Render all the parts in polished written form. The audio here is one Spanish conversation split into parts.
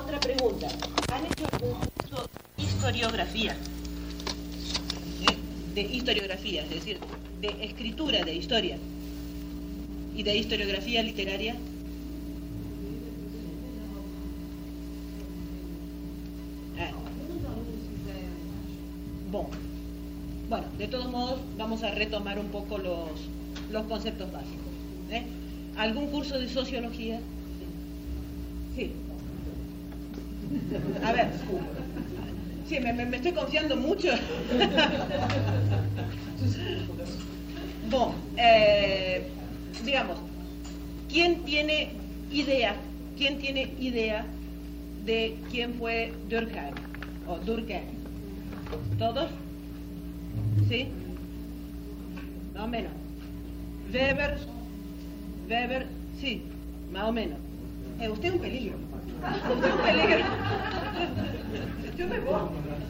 Otra pregunta. ¿Han hecho algún curso de historiografía? De historiografía, es decir, de escritura de historia y de historiografía literaria. Bueno, de todos modos vamos a retomar un poco los conceptos básicos. ¿Algún curso de sociología? Sí. A ver. Sí, me estoy confiando mucho. Bueno, digamos, ¿quién tiene idea de quién fue Durkheim o Durkheim? ¿Todos? ¿Sí? Más o menos. Weber, sí, más o menos. Usted es un peligro. Usted es un peligro. Yo me voy.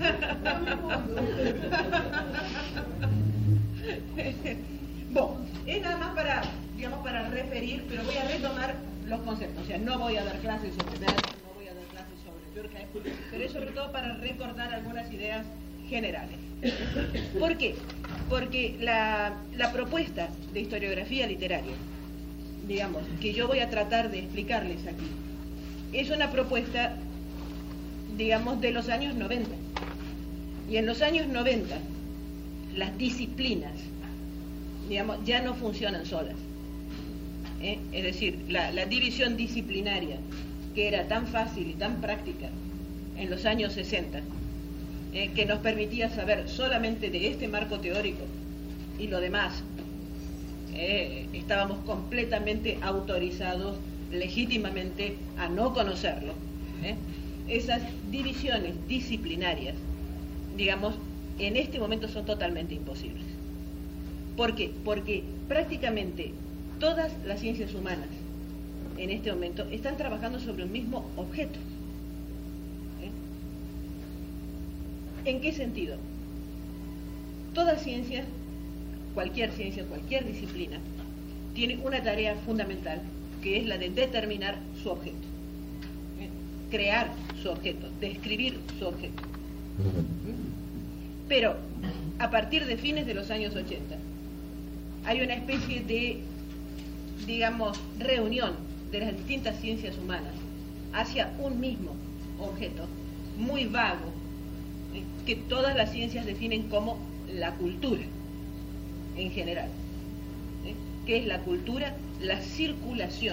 Bueno, es nada más para, digamos, para referir, pero voy a retomar los conceptos. O sea, no voy a dar clases sobre Weber, no voy a dar clases sobre Durkheim, pero es sobre todo para recordar algunas ideas generales. ¿Por qué? Porque la propuesta de historiografía literaria, digamos, que yo voy a tratar de explicarles aquí, es una propuesta, digamos, de los años 90. Y en los años 90, las disciplinas, digamos, ya no funcionan solas. Es decir, la división disciplinaria, que era tan fácil y tan práctica en los años 60, que nos permitía saber solamente de este marco teórico y lo demás, estábamos completamente autorizados legítimamente a no conocerlo. Esas divisiones disciplinarias, digamos, en este momento son totalmente imposibles. ¿Por qué? Porque prácticamente todas las ciencias humanas en este momento están trabajando sobre un mismo objeto. ¿En qué sentido? Toda ciencia, cualquier disciplina, tiene una tarea fundamental, que es la de determinar su objeto, crear su objeto, describir su objeto. Pero a partir de fines de los años 80, hay una especie de, digamos, reunión de las distintas ciencias humanas hacia un mismo objeto, muy vago, que todas las ciencias definen como la cultura en general. ¿Qué es la cultura? La circulación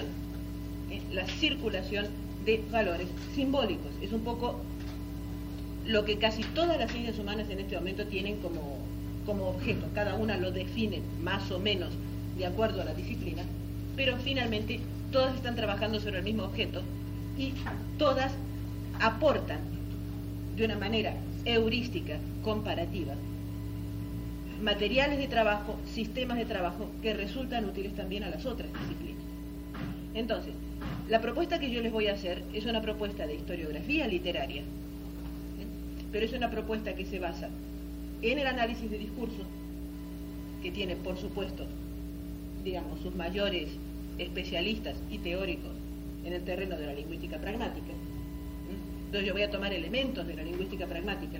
de valores simbólicos. Es un poco lo que casi todas las ciencias humanas en este momento tienen como objeto. Cada una lo define más o menos de acuerdo a la disciplina, pero finalmente todas están trabajando sobre el mismo objeto y todas aportan de una manera heurística, comparativa, materiales de trabajo, sistemas de trabajo que resultan útiles también a las otras disciplinas. Entonces, la propuesta que yo les voy a hacer es una propuesta de historiografía literaria, pero es una propuesta que se basa en el análisis de discurso, que tiene, por supuesto, digamos, sus mayores especialistas y teóricos en el terreno de la lingüística pragmática. Entonces yo voy a tomar elementos de la lingüística pragmática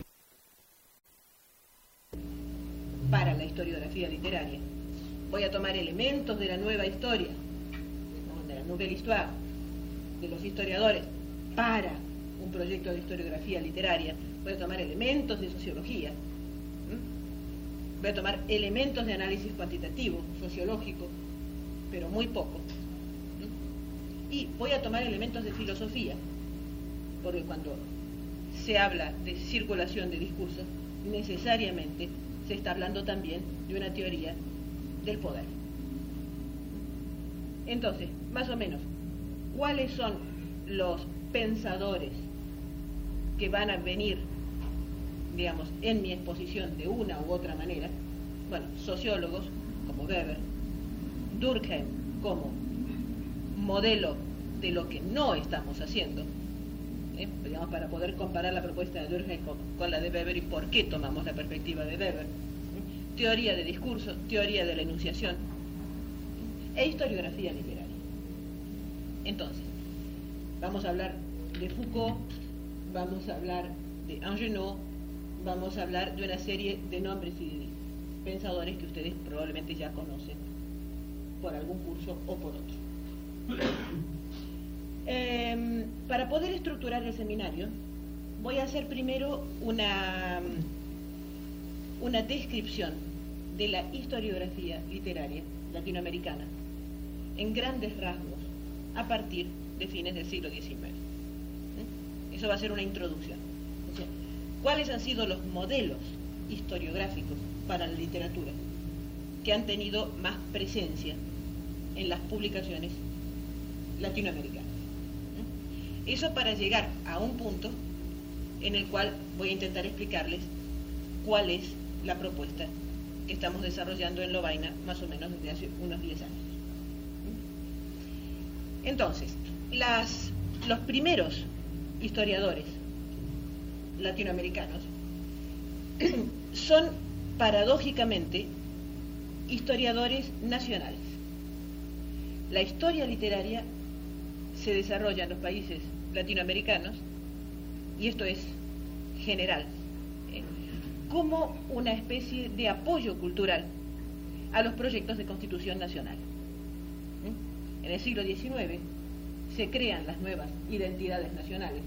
para la historiografía literaria. Voy a tomar elementos de la nueva historia, de la nouvelle histoire, de los historiadores, para un proyecto de historiografía literaria. Voy a tomar elementos de sociología. Voy a tomar elementos de análisis cuantitativo, sociológico, pero muy poco. Y voy a tomar elementos de filosofía, porque cuando se habla de circulación de discursos, necesariamente se está hablando también de una teoría del poder. Entonces, más o menos, ¿cuáles son los pensadores que van a venir, digamos, en mi exposición de una u otra manera? Bueno, sociólogos como Weber, Durkheim como modelo de lo que no estamos haciendo, digamos, para poder comparar la propuesta de Durkheim con la de Weber y por qué tomamos la perspectiva de Weber. Teoría de discurso, teoría de la enunciación e historiografía literaria. Entonces, vamos a hablar de Foucault, vamos a hablar de Angenoux, vamos a hablar de una serie de nombres y pensadores que ustedes probablemente ya conocen por algún curso o por otro. Para poder estructurar el seminario, voy a hacer primero una descripción de la historiografía literaria latinoamericana en grandes rasgos a partir de fines del siglo XIX. Eso va a ser una introducción. O sea, ¿cuáles han sido los modelos historiográficos para la literatura que han tenido más presencia en las publicaciones latinoamericanas? Eso para llegar a un punto en el cual voy a intentar explicarles cuál es la propuesta que estamos desarrollando en Lovaina más o menos desde hace unos 10 años. Entonces, los primeros historiadores latinoamericanos son paradójicamente historiadores nacionales. La historia literaria se desarrolla en los países latinoamericanos, y esto es general, como una especie de apoyo cultural a los proyectos de constitución nacional. En el siglo XIX se crean las nuevas identidades nacionales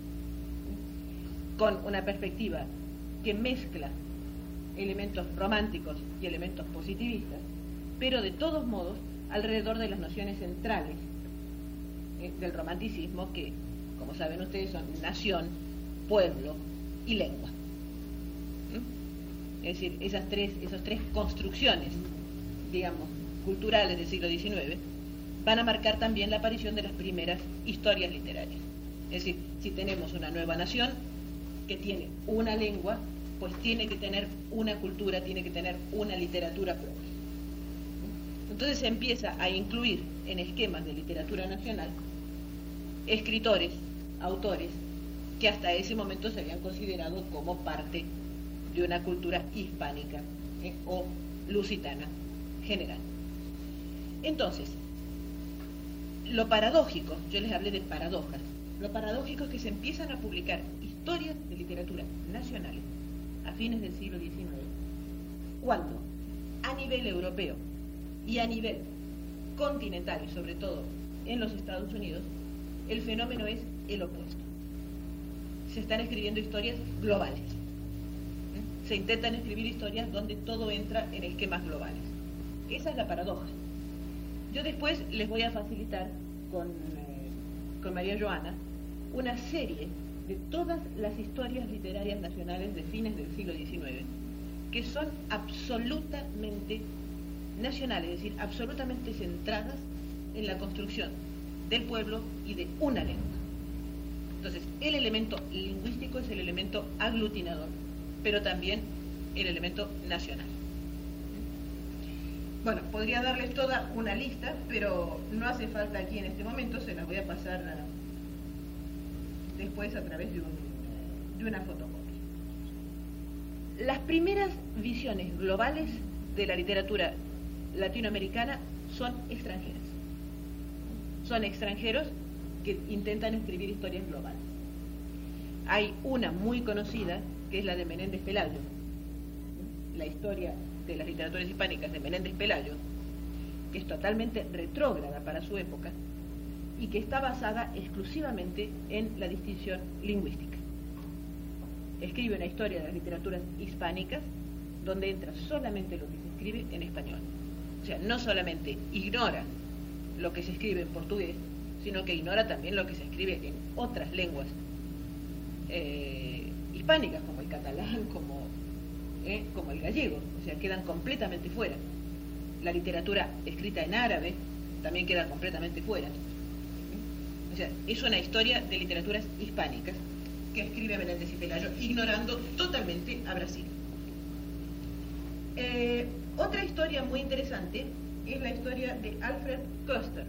con una perspectiva que mezcla elementos románticos y elementos positivistas, pero de todos modos alrededor de las nociones centrales del romanticismo, que, como saben ustedes, son nación, pueblo y lengua. Es decir, esas tres construcciones, digamos, culturales del siglo XIX, van a marcar también la aparición de las primeras historias literarias. Es decir, si tenemos una nueva nación que tiene una lengua, pues tiene que tener una cultura, tiene que tener una literatura propia. Entonces se empieza a incluir en esquemas de literatura nacional escritores, autores, que hasta ese momento se habían considerado como parte de una cultura hispánica o lusitana general. Entonces, lo paradójico, yo les hablé de paradojas, lo paradójico es que se empiezan a publicar historias de literatura nacionales a fines del siglo XIX, cuando a nivel europeo y a nivel continental, y sobre todo en los Estados Unidos, el fenómeno es el opuesto. Se están escribiendo historias globales. Se intentan escribir historias donde todo entra en esquemas globales. Esa es la paradoja. Yo después les voy a facilitar con María Joana una serie de todas las historias literarias nacionales de fines del siglo XIX, que son absolutamente nacionales, es decir, absolutamente centradas en la construcción del pueblo y de una lengua. Entonces, el elemento lingüístico es el elemento aglutinador, pero también el elemento nacional. Bueno, podría darles toda una lista, pero no hace falta aquí en este momento, se las voy a pasar después a través de una fotocopia. Las primeras visiones globales de la literatura latinoamericana son extranjeras. Son extranjeros que intentan escribir historias globales. Hay una muy conocida, que es la de Menéndez Pelayo, la historia de las literaturas hispánicas de Menéndez Pelayo, que es totalmente retrógrada para su época y que está basada exclusivamente en la distinción lingüística. Escribe una historia de las literaturas hispánicas donde entra solamente lo que se escribe en español. O sea, no solamente ignora lo que se escribe en portugués, sino que ignora también lo que se escribe en otras lenguas hispánicas, como el catalán, como el gallego. O sea, quedan completamente fuera. La literatura escrita en árabe también queda completamente fuera. O sea, es una historia de literaturas hispánicas que escribe Menéndez y Pelayo, ignorando totalmente a Brasil. Otra historia muy interesante es la historia de Alfred Koester,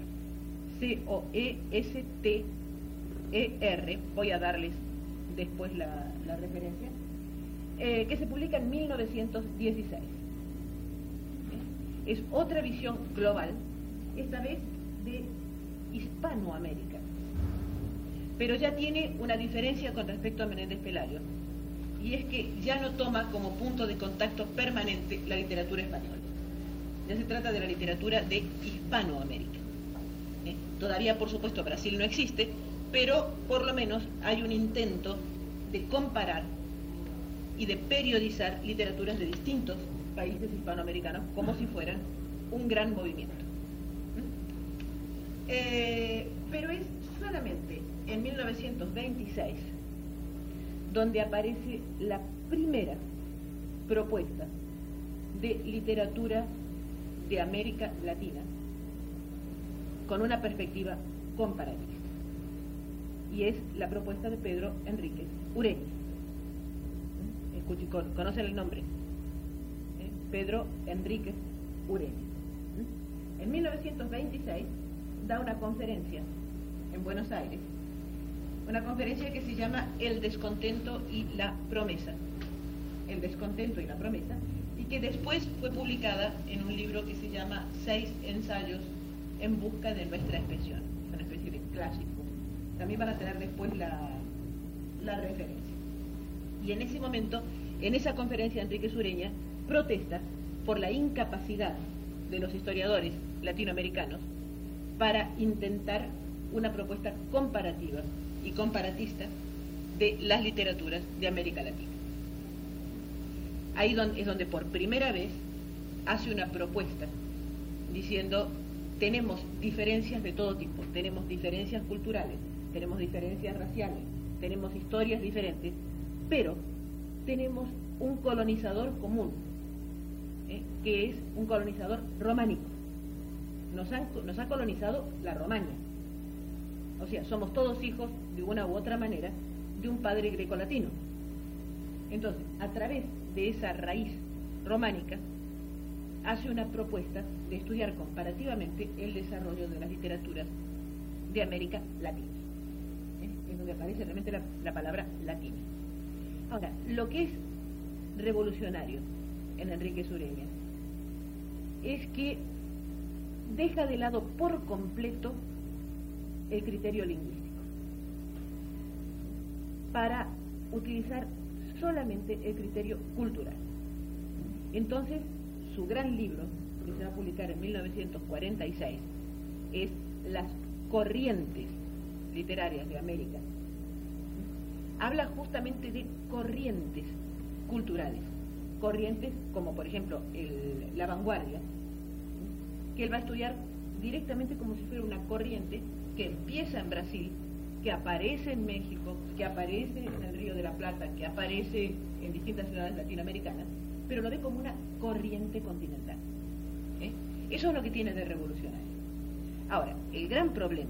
C-O-E-S-T-E-R, voy a darles después la referencia, que se publica en 1916. Es otra visión global, esta vez de Hispanoamérica. pero ya tiene una diferencia con respecto a Menéndez Pelayo, y es que ya no toma como punto de contacto permanente la literatura española. Ya se trata de la literatura de Hispanoamérica. Todavía, por supuesto, Brasil no existe, pero por lo menos hay un intento de comparar y de periodizar literaturas de distintos países hispanoamericanos como si fueran un gran movimiento. Pero es solamente en 1926 donde aparece la primera propuesta de literatura de América Latina con una perspectiva comparativa, y es la propuesta de Pedro Enríquez Ureña. ¿Conocen el nombre? Pedro Enríquez Ureña. En 1926 da una conferencia en Buenos Aires, una conferencia que se llama El descontento y la promesa. El descontento y la promesa, y que después fue publicada en un libro que se llama 6 ensayos en busca de nuestra expresión, una especie de clásico. También van a tener después la referencia. Y en ese momento, en esa conferencia, Enríquez Ureña protesta por la incapacidad de los historiadores latinoamericanos para intentar una propuesta comparativa y comparatista de las literaturas de América Latina. Ahí es donde por primera vez hace una propuesta diciendo: tenemos diferencias de todo tipo, tenemos diferencias culturales, tenemos diferencias raciales, tenemos historias diferentes, pero tenemos un colonizador común, que es un colonizador románico. Nos ha colonizado la Romaña. O sea, somos todos hijos, de una u otra manera, de un padre grecolatino. Entonces, a través de esa raíz románica, hace una propuesta de estudiar comparativamente el desarrollo de las literaturas de América Latina. Es donde aparece realmente la palabra latina. Ahora, lo que es revolucionario en Enríquez Ureña es que deja de lado por completo el criterio lingüístico para utilizar solamente el criterio cultural. Entonces, su gran libro, que se va a publicar en 1946, es Las corrientes literarias de América. Habla justamente de corrientes culturales, corrientes como por ejemplo la vanguardia, que él va a estudiar directamente como si fuera una corriente que empieza en Brasil, que aparece en México, que aparece en el Río de la Plata, que aparece en distintas ciudades latinoamericanas, pero lo ve como una corriente continental. Eso es lo que tiene de revolucionario. Ahora, el gran problema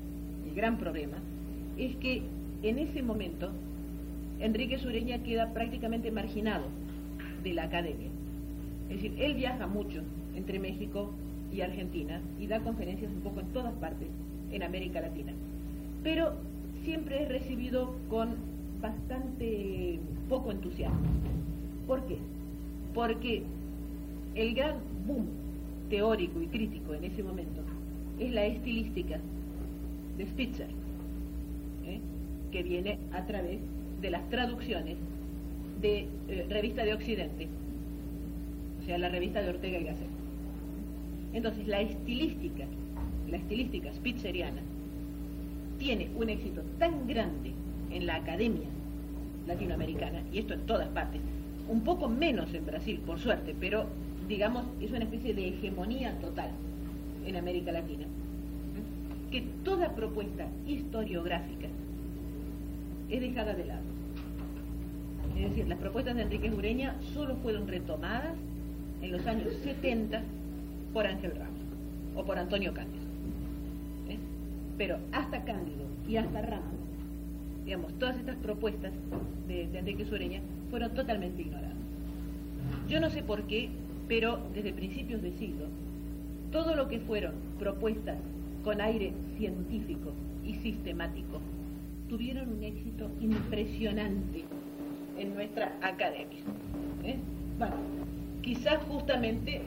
es que en ese momento Enríquez Ureña queda prácticamente marginado de la academia. Es decir, él viaja mucho entre México y Argentina y da conferencias un poco en todas partes en América Latina, pero siempre es recibido con bastante poco entusiasmo. ¿Por qué? Porque el gran boom teórico y crítico en ese momento es la estilística de Spitzer, que viene a través de las traducciones de Revista de Occidente, o sea, la revista de Ortega y Gasset. Entonces, la estilística spitzeriana tiene un éxito tan grande en la academia latinoamericana, y esto en todas partes, un poco menos en Brasil, por suerte, pero digamos, es una especie de hegemonía total en América Latina, que toda propuesta historiográfica es dejada de lado. Es decir, las propuestas de Enríquez Ureña solo fueron retomadas en los años 70 por Ángel Ramos o por Antonio Cándido. Pero hasta Cándido y hasta Ramos, digamos, todas estas propuestas de Enríquez Ureña fueron totalmente ignoradas. Yo no sé por qué, pero desde principios de siglo, todo lo que fueron propuestas con aire científico y sistemático tuvieron un éxito impresionante en nuestra academia. Bueno, quizás justamente,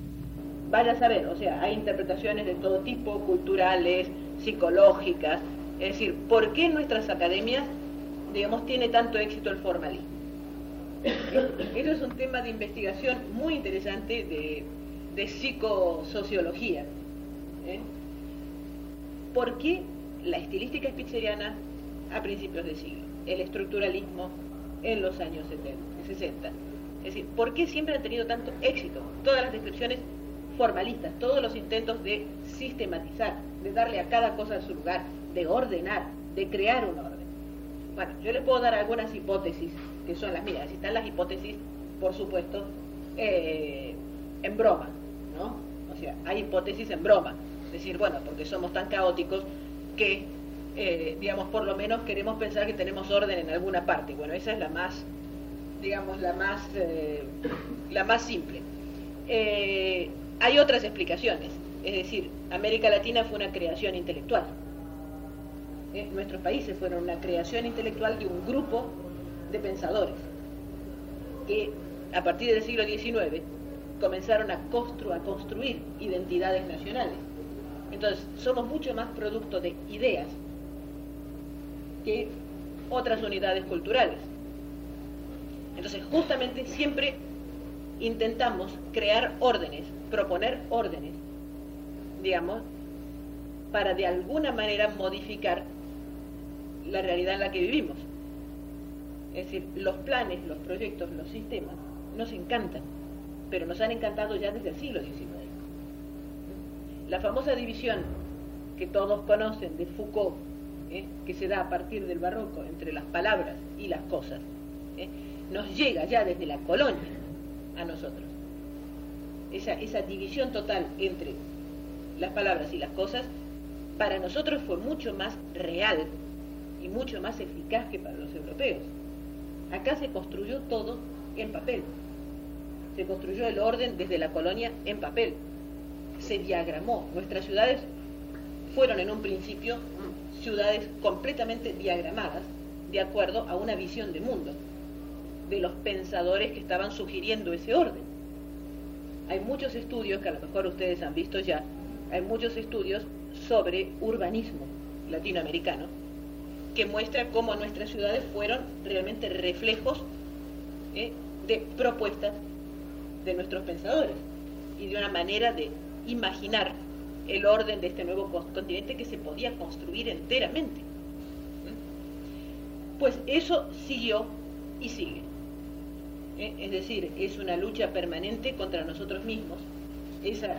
vaya a saber, o sea, hay interpretaciones de todo tipo, culturales, psicológicas, Es decir, ¿por qué en nuestras academias, digamos, tiene tanto éxito el formalismo? Esto es un tema de investigación muy interesante de psicosociología. ¿Por qué la estilística spitzeriana a principios de siglo, el estructuralismo en los años 60? Es decir, ¿por qué siempre han tenido tanto éxito? Todas las descripciones formalistas, todos los intentos de sistematizar, de darle a cada cosa su lugar, de ordenar, de crear un orden. Bueno, yo les puedo dar algunas hipótesis que son las mías. Están las hipótesis, por supuesto, en broma, ¿no? O sea, hay hipótesis en broma. Es decir, bueno, porque somos tan caóticos que, digamos, por lo menos queremos pensar que tenemos orden en alguna parte. Bueno, esa es la más, digamos, la más simple. Hay otras explicaciones. Es decir, América Latina fue una creación intelectual. Nuestros países fueron una creación intelectual de un grupo de pensadores que a partir del siglo XIX comenzaron a construir identidades nacionales. Entonces, somos mucho más producto de ideas que otras unidades culturales. Entonces, justamente siempre intentamos crear órdenes, proponer órdenes, digamos, para de alguna manera modificar la realidad en la que vivimos. Es decir, los planes, los proyectos, los sistemas nos encantan, pero nos han encantado ya desde el siglo XIX. La famosa división que todos conocen de Foucault, que se da a partir del barroco entre las palabras y las cosas, nos llega ya desde la colonia a nosotros. Esa división total entre las palabras y las cosas para nosotros fue mucho más real y mucho más eficaz que para los europeos. Acá se construyó todo en papel. Se construyó el orden desde la colonia en papel. Se diagramó. Nuestras ciudades fueron en un principio ciudades completamente diagramadas de acuerdo a una visión de mundo de los pensadores que estaban sugiriendo ese orden. Hay muchos estudios, que a lo mejor ustedes han visto ya, hay muchos estudios sobre urbanismo latinoamericano que muestra cómo nuestras ciudades fueron realmente reflejos de propuestas de nuestros pensadores y de una manera de imaginar el orden de este nuevo continente que se podía construir enteramente. Pues eso siguió y sigue. Es decir, es una lucha permanente contra nosotros mismos, esas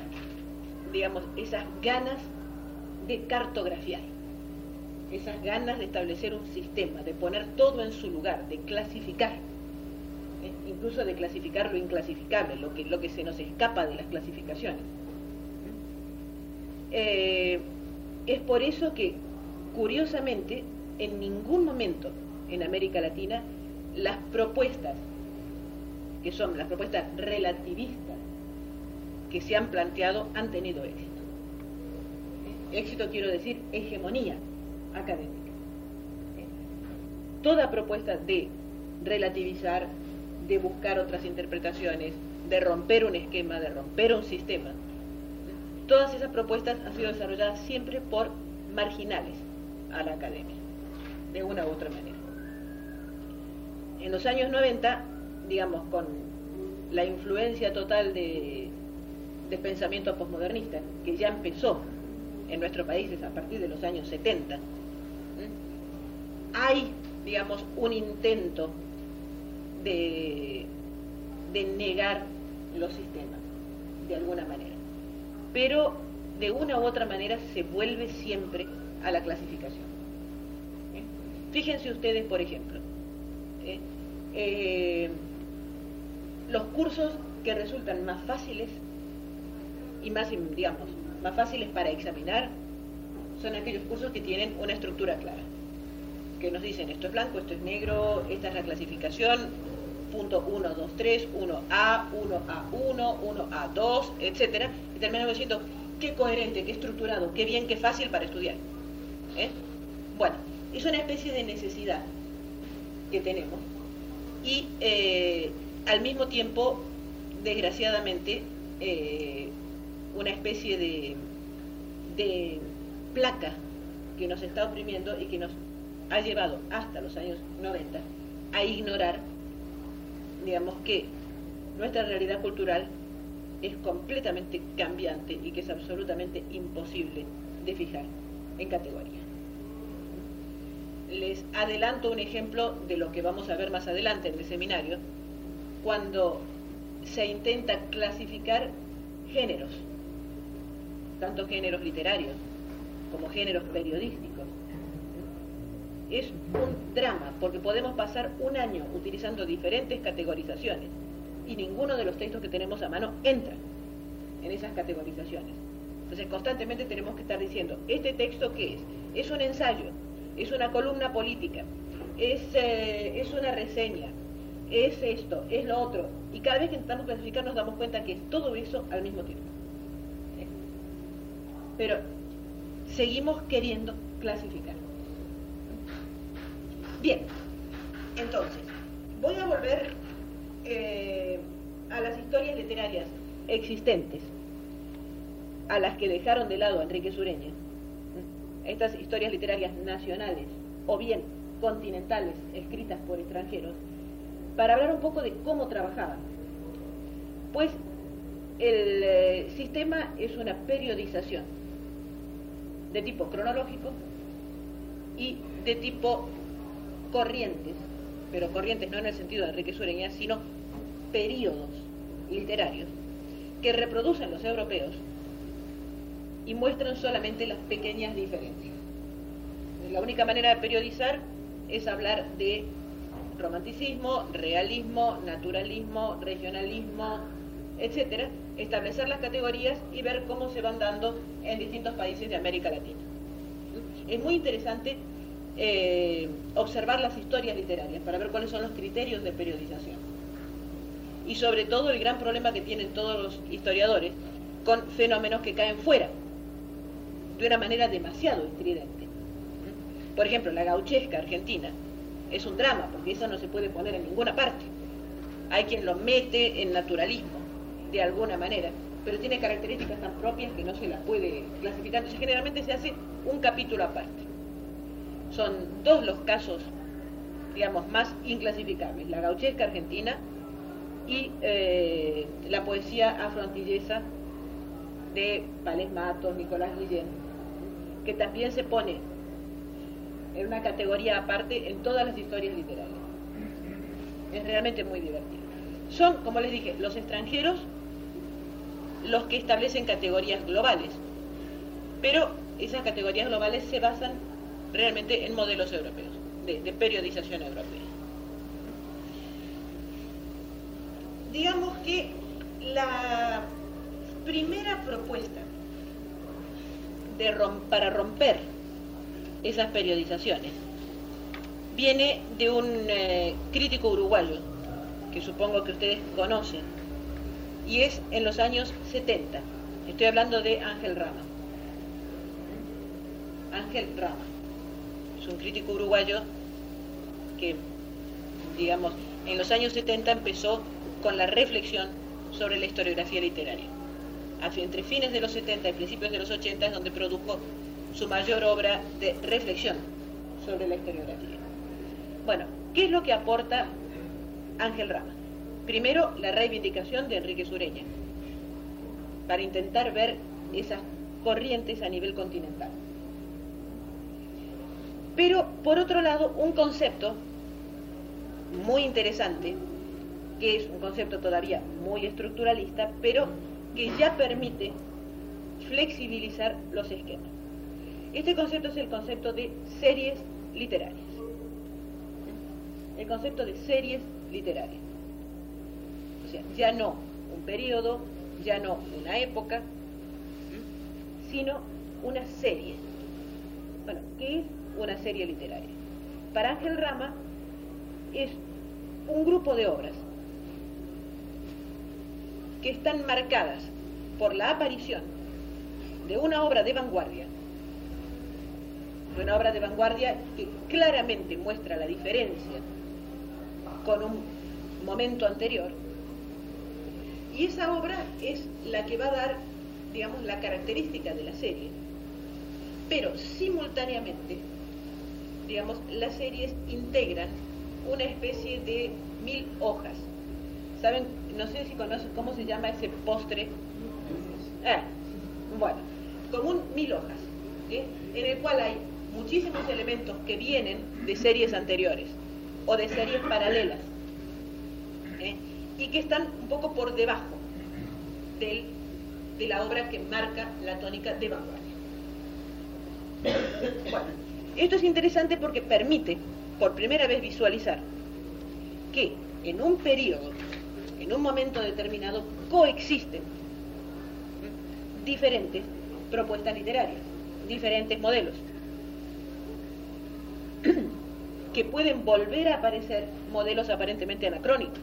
ganas de cartografiar, esas ganas de establecer un sistema, de poner todo en su lugar, de clasificar, incluso de clasificar lo inclasificable, lo que se nos escapa de las clasificaciones. Es por eso que, curiosamente, en ningún momento en América Latina las propuestas, que son las propuestas relativistas que se han planteado, han tenido éxito. Éxito quiero decir hegemonía académica. Toda propuesta de relativizar, de buscar otras interpretaciones, de romper un esquema, de romper un sistema, todas esas propuestas han sido desarrolladas siempre por marginales a la academia, de una u otra manera. En los años 90, digamos, con la influencia total de pensamiento posmodernista, que ya empezó en nuestros países a partir de los años 70, hay, digamos, un intento de negar los sistemas, de alguna manera. Pero de una u otra manera se vuelve siempre a la clasificación. Fíjense ustedes, por ejemplo, los cursos que resultan más fáciles y más, digamos, más fáciles para examinar son aquellos cursos que tienen una estructura clara, que nos dicen esto es blanco, esto es negro, esta es la clasificación, punto 1, 2, 3, 1A, 1A1, 1A2, etcétera, y terminamos diciendo qué coherente, qué estructurado, qué bien, qué fácil para estudiar. Bueno, es una especie de necesidad que tenemos y al mismo tiempo, desgraciadamente, una especie de placa que nos está oprimiendo y que nos ha llevado hasta los años 90 a ignorar, digamos, que nuestra realidad cultural es completamente cambiante y que es absolutamente imposible de fijar en categoría. Les adelanto un ejemplo de lo que vamos a ver más adelante en el seminario, cuando se intenta clasificar géneros, tanto géneros literarios como géneros periodísticos. Es un drama, porque podemos pasar un año utilizando diferentes categorizaciones y ninguno de los textos que tenemos a mano entra en esas categorizaciones. Entonces constantemente tenemos que estar diciendo, ¿este texto qué es? ¿Es un ensayo? ¿Es una columna política? ¿Es una reseña? ¿Es esto? ¿Es lo otro? Y cada vez que intentamos clasificar nos damos cuenta que es todo eso al mismo tiempo. Pero seguimos queriendo clasificar. Bien, entonces, voy a volver a las historias literarias existentes, a las que dejaron de lado a Enrique Sureña, estas historias literarias nacionales o bien continentales escritas por extranjeros, para hablar un poco de cómo trabajaban. Pues el sistema es una periodización de tipo cronológico y de tipo corrientes, pero corrientes no en el sentido de Enrique Sureña, sino períodos literarios que reproducen los europeos y muestran solamente las pequeñas diferencias. La única manera de periodizar es hablar de romanticismo, realismo, naturalismo, regionalismo, etcétera, establecer las categorías y ver cómo se van dando en distintos países de América Latina. Es muy interesante observar las historias literarias para ver cuáles son los criterios de periodización. Y sobre todo el gran problema que tienen todos los historiadores con fenómenos que caen fuera, de una manera demasiado estridente. Por ejemplo, la gauchesca argentina es un drama, porque eso no se puede poner en ninguna parte. Hay quien lo mete en naturalismo, de alguna manera, pero tiene características tan propias que no se las puede clasificar. Entonces, generalmente se hace un capítulo aparte. Son dos los casos, digamos, más inclasificables: la gauchesca argentina y la poesía afroantillesa de Palés Matos, Nicolás Guillén, que también se pone en una categoría aparte en todas las historias literarias. Es realmente muy divertido. Son, como les dije, los extranjeros los que establecen categorías globales, pero esas categorías globales se basan realmente en modelos europeos, de periodización europea. Digamos que la primera propuesta para romper esas periodizaciones viene de un crítico uruguayo que supongo que ustedes conocen, y es en los años 70. Estoy hablando de Ángel Rama. Ángel Rama es un crítico uruguayo que, digamos, en los años 70 empezó con la reflexión sobre la historiografía literaria. Entre fines de los 70 y principios de los 80 es donde produjo su mayor obra de reflexión sobre la historiografía. Bueno, ¿qué es lo que aporta Ángel Rama? Primero, la reivindicación de Enrique Sureña, para intentar ver esas corrientes a nivel continental. Pero, por otro lado, un concepto muy interesante, que es un concepto todavía muy estructuralista, pero que ya permite flexibilizar los esquemas. Este concepto es el concepto de series literarias. El concepto de series literarias. O sea, ya no un periodo, ya no una época, sino una serie. Bueno, ¿qué es una serie literaria? Para Ángel Rama es un grupo de obras que están marcadas por la aparición de una obra de vanguardia, que claramente muestra la diferencia con un momento anterior, y esa obra es la que va a dar, digamos, la característica de la serie, pero simultáneamente, digamos, las series integran una especie de 1000 hojas. ¿Saben? No sé si conocen cómo se llama ese postre. Bueno, como 1000 hojas, ¿sí? En el cual hay muchísimos elementos que vienen de series anteriores o de series paralelas, y que están un poco por debajo de la obra que marca la tónica de vanguardia. Bueno, esto es interesante porque permite por primera vez visualizar que en un periodo, en un momento determinado, coexisten diferentes propuestas literarias, diferentes modelos, que pueden volver a aparecer modelos aparentemente anacrónicos,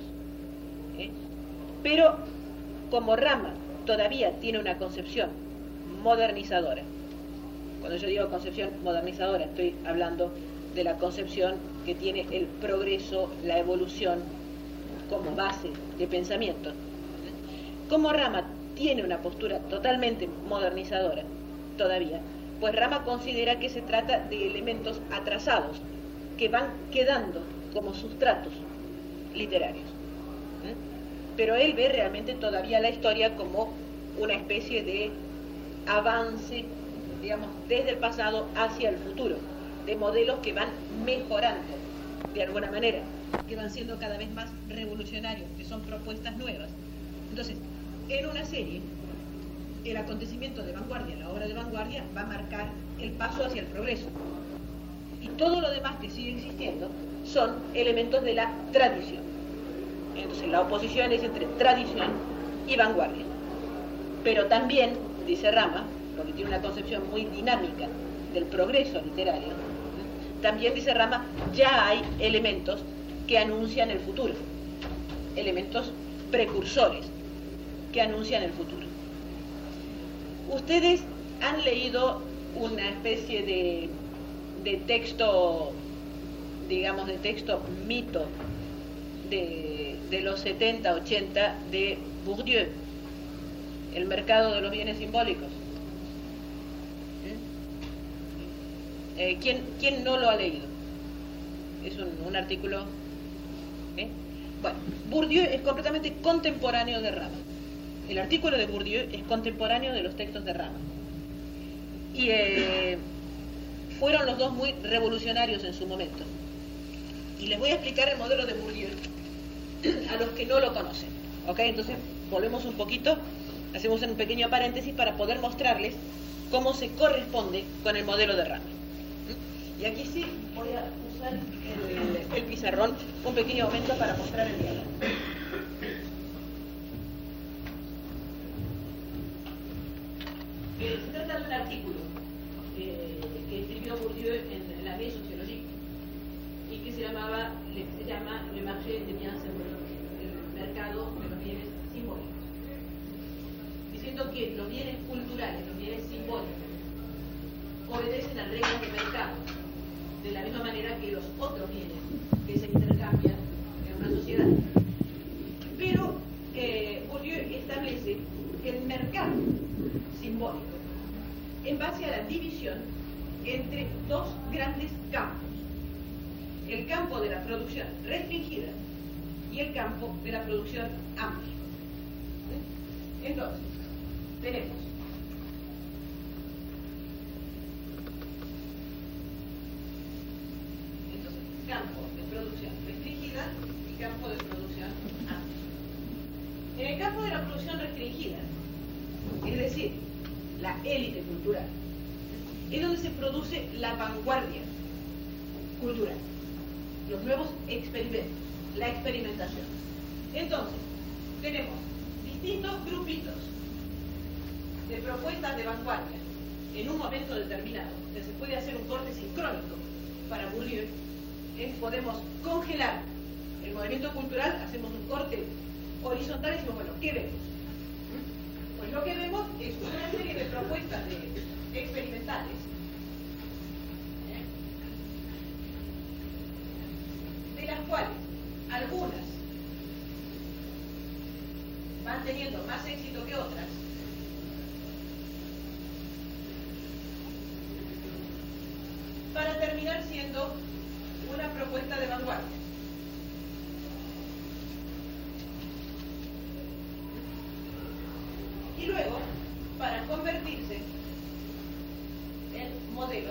pero como Rama todavía tiene una concepción modernizadora. Cuando yo digo concepción modernizadora, estoy hablando de la concepción que tiene el progreso, la evolución como base de pensamiento. Como Rama tiene una postura totalmente modernizadora todavía, pues Rama considera que se trata de elementos atrasados que van quedando como sustratos literarios. Pero él ve realmente todavía la historia como una especie de avance, digamos, desde el pasado hacia el futuro, de modelos que van mejorando de alguna manera, que van siendo cada vez más revolucionarios, que son propuestas nuevas. Entonces, en una serie, el acontecimiento de vanguardia, la obra de vanguardia, va a marcar el paso hacia el progreso. Y todo lo demás que sigue existiendo son elementos de la tradición. Entonces, la oposición es entre tradición y vanguardia. Pero también, dice Rama, porque tiene una concepción muy dinámica del progreso literario, también, dice Rama, ya hay elementos que anuncian el futuro, elementos precursores que anuncian el futuro. Ustedes han leído una especie de texto, digamos, de texto mito de los 70, 80 de Bourdieu, El mercado de los bienes simbólicos. ¿Quién no lo ha leído? Es un artículo. Bueno, Bourdieu es completamente contemporáneo de Rama. El artículo de Bourdieu es contemporáneo de los textos de Rama. Y fueron los dos muy revolucionarios en su momento. Y les voy a explicar el modelo de Bourdieu a los que no lo conocen. ¿Ok? Entonces, volvemos un poquito, hacemos un pequeño paréntesis para poder mostrarles cómo se corresponde con el modelo de Rama. Y aquí sí voy a usar el pizarrón un pequeño momento para mostrar el diagrama. Se trata de un artículo que escribió Bourdieu en la Vie Sociologique y que se llama Le Marché des Biens Symboliques, el mercado de los bienes simbólicos, diciendo que los bienes culturales, los bienes simbólicos, obedecen a reglas de mercado, de la misma manera que los otros bienes que se intercambian en una sociedad. Pero Bourdieu establece el mercado simbólico en base a la división entre dos grandes campos: el campo de la producción restringida y el campo de la producción amplia. Entonces, tenemos campo de producción restringida y campo de producción amplia. En el campo de la producción restringida, es decir, la élite cultural, es donde se produce la vanguardia cultural, los nuevos experimentos, la experimentación. Entonces, tenemos distintos grupitos de propuestas de vanguardia en un momento determinado, que se puede hacer un corte sincrónico para Bourdieu. Podemos congelar el movimiento cultural, hacemos un corte horizontal y decimos, bueno, ¿qué vemos? Pues lo que vemos es una serie de propuestas experimentales de las cuales algunas van teniendo más éxito que otras, terminar siendo una propuesta de vanguardia. Y luego, para convertirse en modelo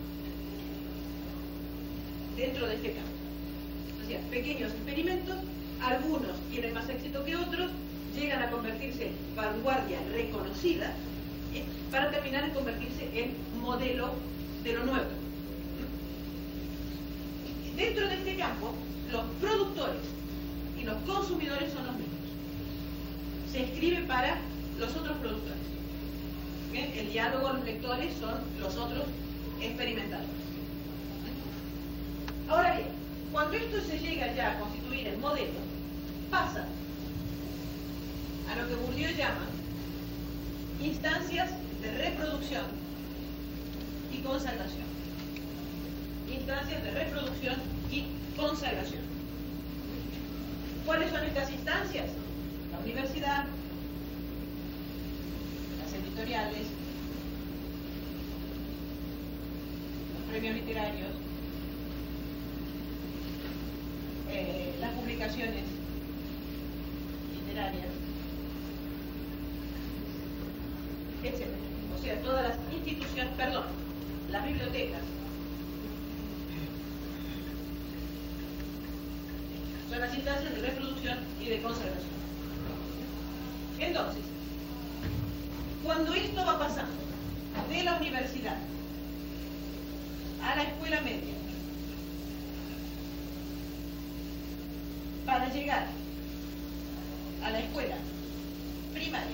dentro de este campo. O sea, pequeños experimentos, algunos tienen más éxito que otros, llegan a convertirse en vanguardia reconocida, para terminar en convertirse en modelo de lo nuevo. Dentro de este campo, los productores y los consumidores son los mismos. Se escribe para los otros productores. ¿Bien? El diálogo, los lectores son los otros experimentadores. Ahora bien, cuando esto se llega ya a constituir el modelo, pasa a lo que Bourdieu llama instancias de reproducción y consagración. Instancias de reproducción y consagración. ¿Cuáles son estas instancias? La universidad, las editoriales, los premios literarios, las publicaciones literarias, etc. O sea, todas las instituciones, perdón, las bibliotecas. Son las instancias de reproducción y de conservación. Entonces, cuando esto va pasando de la universidad a la escuela media, para llegar a la escuela primaria,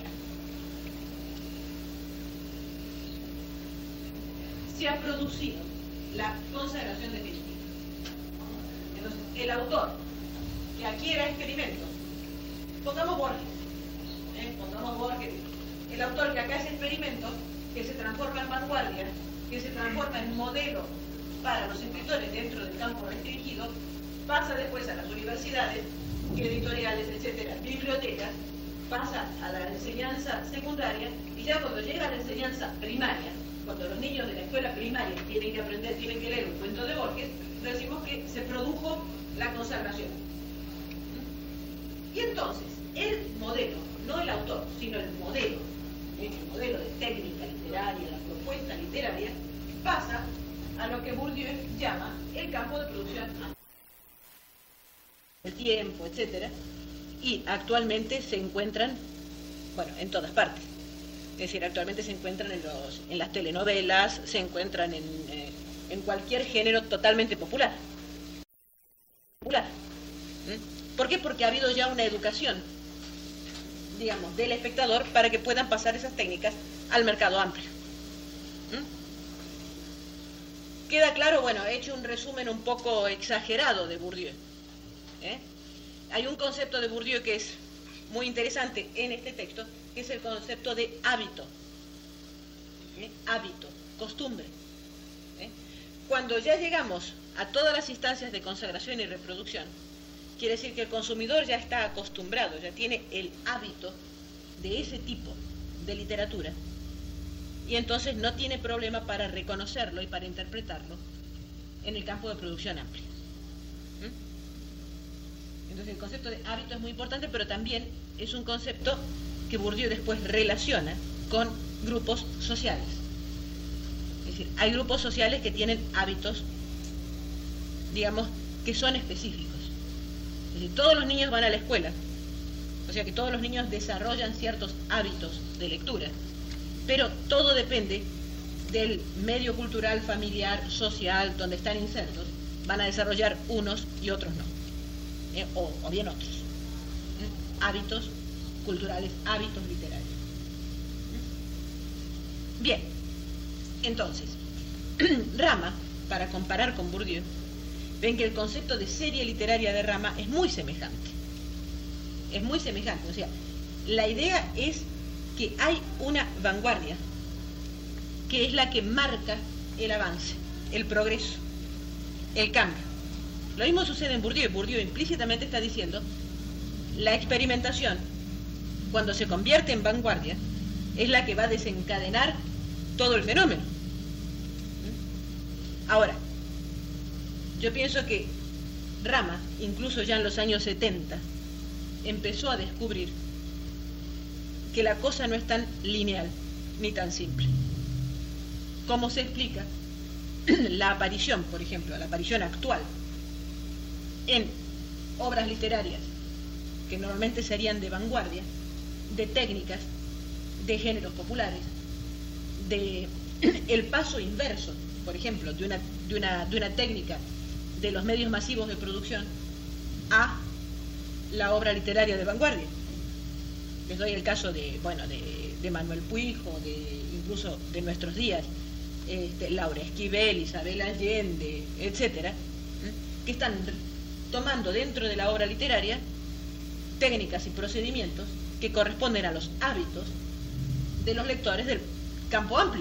se ha producido la consagración definitiva. Entonces, el autor que adquiera experimentos, pongamos Borges, el autor que acá hace experimentos, que se transforma en vanguardia, que se transforma en modelo para los escritores dentro del campo restringido, pasa después a las universidades, editoriales, etcétera, bibliotecas, pasa a la enseñanza secundaria, y ya cuando llega a la enseñanza primaria, cuando los niños de la escuela primaria tienen que aprender, tienen que leer un cuento de Borges, decimos que se produjo la consagración. Y entonces, el modelo, no el autor, sino el modelo de técnica literaria, la propuesta literaria, pasa a lo que Bourdieu llama el campo de producción, el tiempo, etcétera, y actualmente se encuentran, bueno, en todas partes. Es decir, actualmente se encuentran en las telenovelas, se encuentran en cualquier género totalmente popular. ¿Por qué? Porque ha habido ya una educación, digamos, del espectador para que puedan pasar esas técnicas al mercado amplio. ¿Queda claro? Bueno, he hecho un resumen un poco exagerado de Bourdieu. Hay un concepto de Bourdieu que es muy interesante en este texto, que es el concepto de hábito. Hábito, costumbre. Cuando ya llegamos a todas las instancias de consagración y reproducción, quiere decir que el consumidor ya está acostumbrado, ya tiene el hábito de ese tipo de literatura, y entonces no tiene problema para reconocerlo y para interpretarlo en el campo de producción amplia. Entonces el concepto de hábito es muy importante, pero también es un concepto que Bourdieu después relaciona con grupos sociales. Es decir, hay grupos sociales que tienen hábitos, digamos, que son específicos. Es decir, todos los niños van a la escuela, o sea que todos los niños desarrollan ciertos hábitos de lectura, pero todo depende del medio cultural, familiar, social, donde están insertos. Van a desarrollar unos y otros no, o bien otros. Hábitos culturales, hábitos literarios. Bien, entonces, Rama, para comparar con Bourdieu, ven que el concepto de serie literaria de Rama es muy semejante. Es muy semejante. O sea, la idea es que hay una vanguardia que es la que marca el avance, el progreso, el cambio. Lo mismo sucede en Bourdieu. Bourdieu implícitamente está diciendo la experimentación, cuando se convierte en vanguardia, es la que va a desencadenar todo el fenómeno. Ahora, yo pienso que Rama, incluso ya en los años 70, empezó a descubrir que la cosa no es tan lineal ni tan simple. ¿Cómo se explica la aparición, por ejemplo, la aparición actual en obras literarias que normalmente serían de vanguardia, de técnicas, de géneros populares, de el paso inverso, por ejemplo, de una técnica de los medios masivos de producción a la obra literaria de vanguardia? Les doy el caso de Manuel Puig, o incluso de nuestros días, Laura Esquivel, Isabel Allende, etcétera, que están tomando dentro de la obra literaria técnicas y procedimientos que corresponden a los hábitos de los lectores del campo amplio,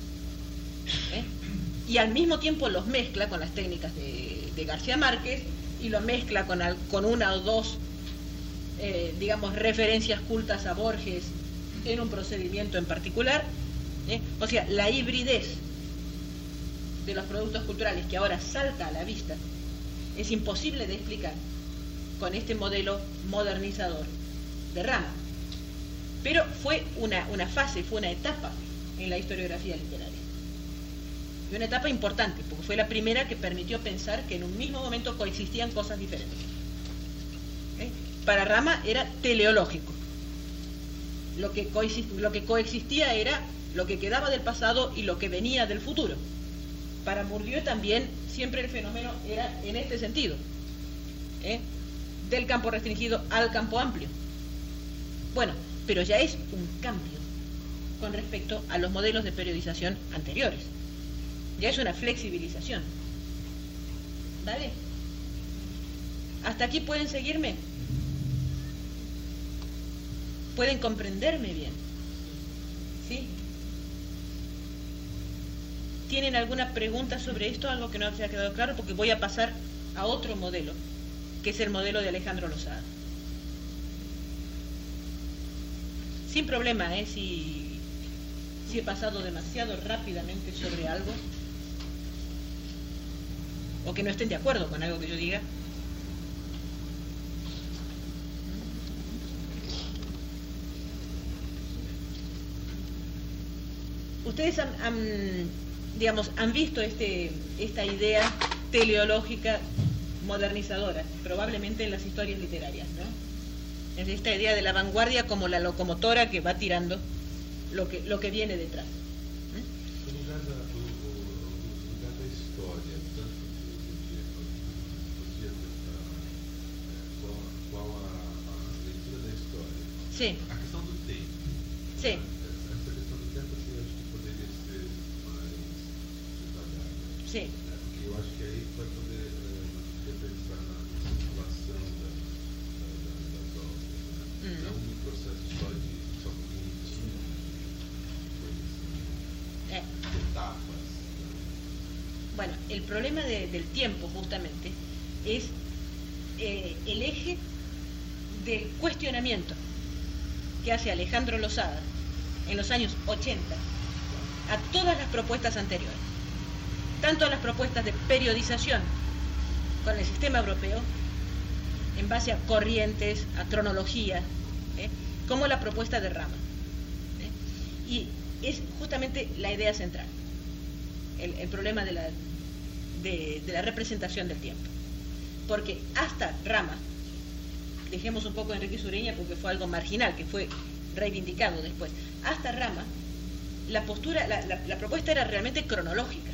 y al mismo tiempo los mezcla con las técnicas de García Márquez, y lo mezcla con una o dos digamos, referencias cultas a Borges en un procedimiento en particular. O sea, la hibridez de los productos culturales que ahora salta a la vista es imposible de explicar con este modelo modernizador de Rama. Pero fue una fase, fue una etapa en la historiografía literaria. Y una etapa importante, porque fue la primera que permitió pensar que en un mismo momento coexistían cosas diferentes. Para Rama era teleológico. Lo que coexistía era lo que quedaba del pasado y lo que venía del futuro. Para Bourdieu también siempre el fenómeno era en este sentido, del campo restringido al campo amplio. Bueno, pero ya es un cambio con respecto a los modelos de periodización anteriores. Ya es una flexibilización. ¿Vale? ¿Hasta aquí pueden seguirme? ¿Pueden comprenderme bien? ¿Sí? ¿Tienen alguna pregunta sobre esto? Algo que no se ha quedado claro, porque voy a pasar a otro modelo, que es el modelo de Alejandro Lozada. Sin problema, si he pasado demasiado rápidamente sobre algo, o que no estén de acuerdo con algo que yo diga. Ustedes han visto esta idea teleológica modernizadora, probablemente en las historias literarias, ¿no? Es esta idea de la vanguardia como la locomotora que va tirando lo que viene detrás. Sí. A questão do tempo. Sí. Essa questão do tempo, assim, eu acho que poderia ser mais detalhada. Sí. Porque eu acho que aí vai poder repensar na circulação das obras, né? Não no processo só com etapas. Bueno, el problema del tiempo justamente es el eje del cuestionamiento que hace Alejandro Lozada en los años 80 a todas las propuestas anteriores, tanto a las propuestas de periodización con el sistema europeo en base a corrientes, a cronología, como la propuesta de Rama. Y es justamente la idea central, el problema de la representación del tiempo, porque hasta Rama, dejemos un poco a Enrique Sureña porque fue algo marginal, que fue reivindicado después. Hasta Rama, la propuesta era realmente cronológica.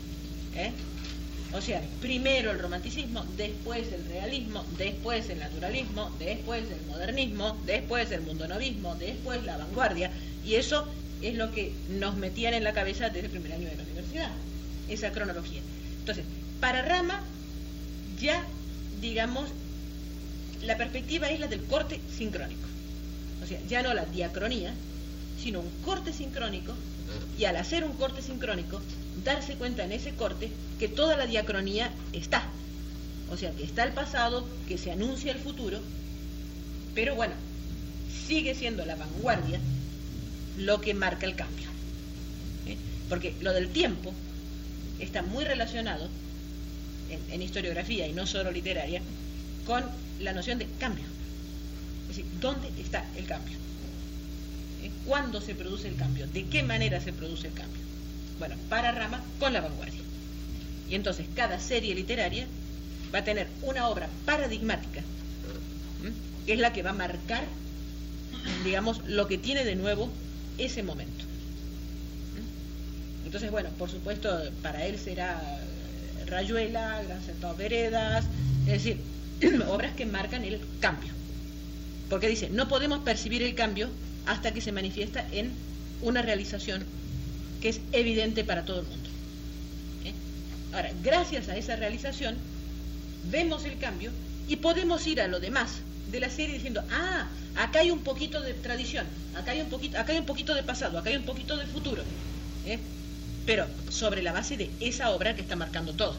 O sea, primero el romanticismo, después el realismo, después el naturalismo, después el modernismo, después el mundonovismo, después la vanguardia. Y eso es lo que nos metían en la cabeza desde el primer año de la universidad, esa cronología. Entonces, para Rama, ya, digamos, la perspectiva es la del corte sincrónico. O sea, ya no la diacronía, sino un corte sincrónico, y al hacer un corte sincrónico, darse cuenta en ese corte que toda la diacronía está. O sea, que está el pasado, que se anuncia el futuro, pero bueno, sigue siendo la vanguardia lo que marca el cambio. Porque lo del tiempo está muy relacionado en historiografía y no solo literaria, con la noción de cambio. Es decir, ¿dónde está el cambio? ¿Cuándo se produce el cambio? ¿De qué manera se produce el cambio? Bueno, para Rama con la vanguardia. Y entonces cada serie literaria va a tener una obra paradigmática, que es la que va a marcar, digamos, lo que tiene de nuevo ese momento. Entonces, bueno, por supuesto, para él será Rayuela, Gran Cercado Veredas, es decir, obras que marcan el cambio. Porque dice, no podemos percibir el cambio hasta que se manifiesta en una realización que es evidente para todo el mundo. Ahora, gracias a esa realización, vemos el cambio y podemos ir a lo demás de la serie diciendo, ah, acá hay un poquito de tradición, acá hay un poquito de pasado, acá hay un poquito de futuro, pero sobre la base de esa obra que está marcando todo.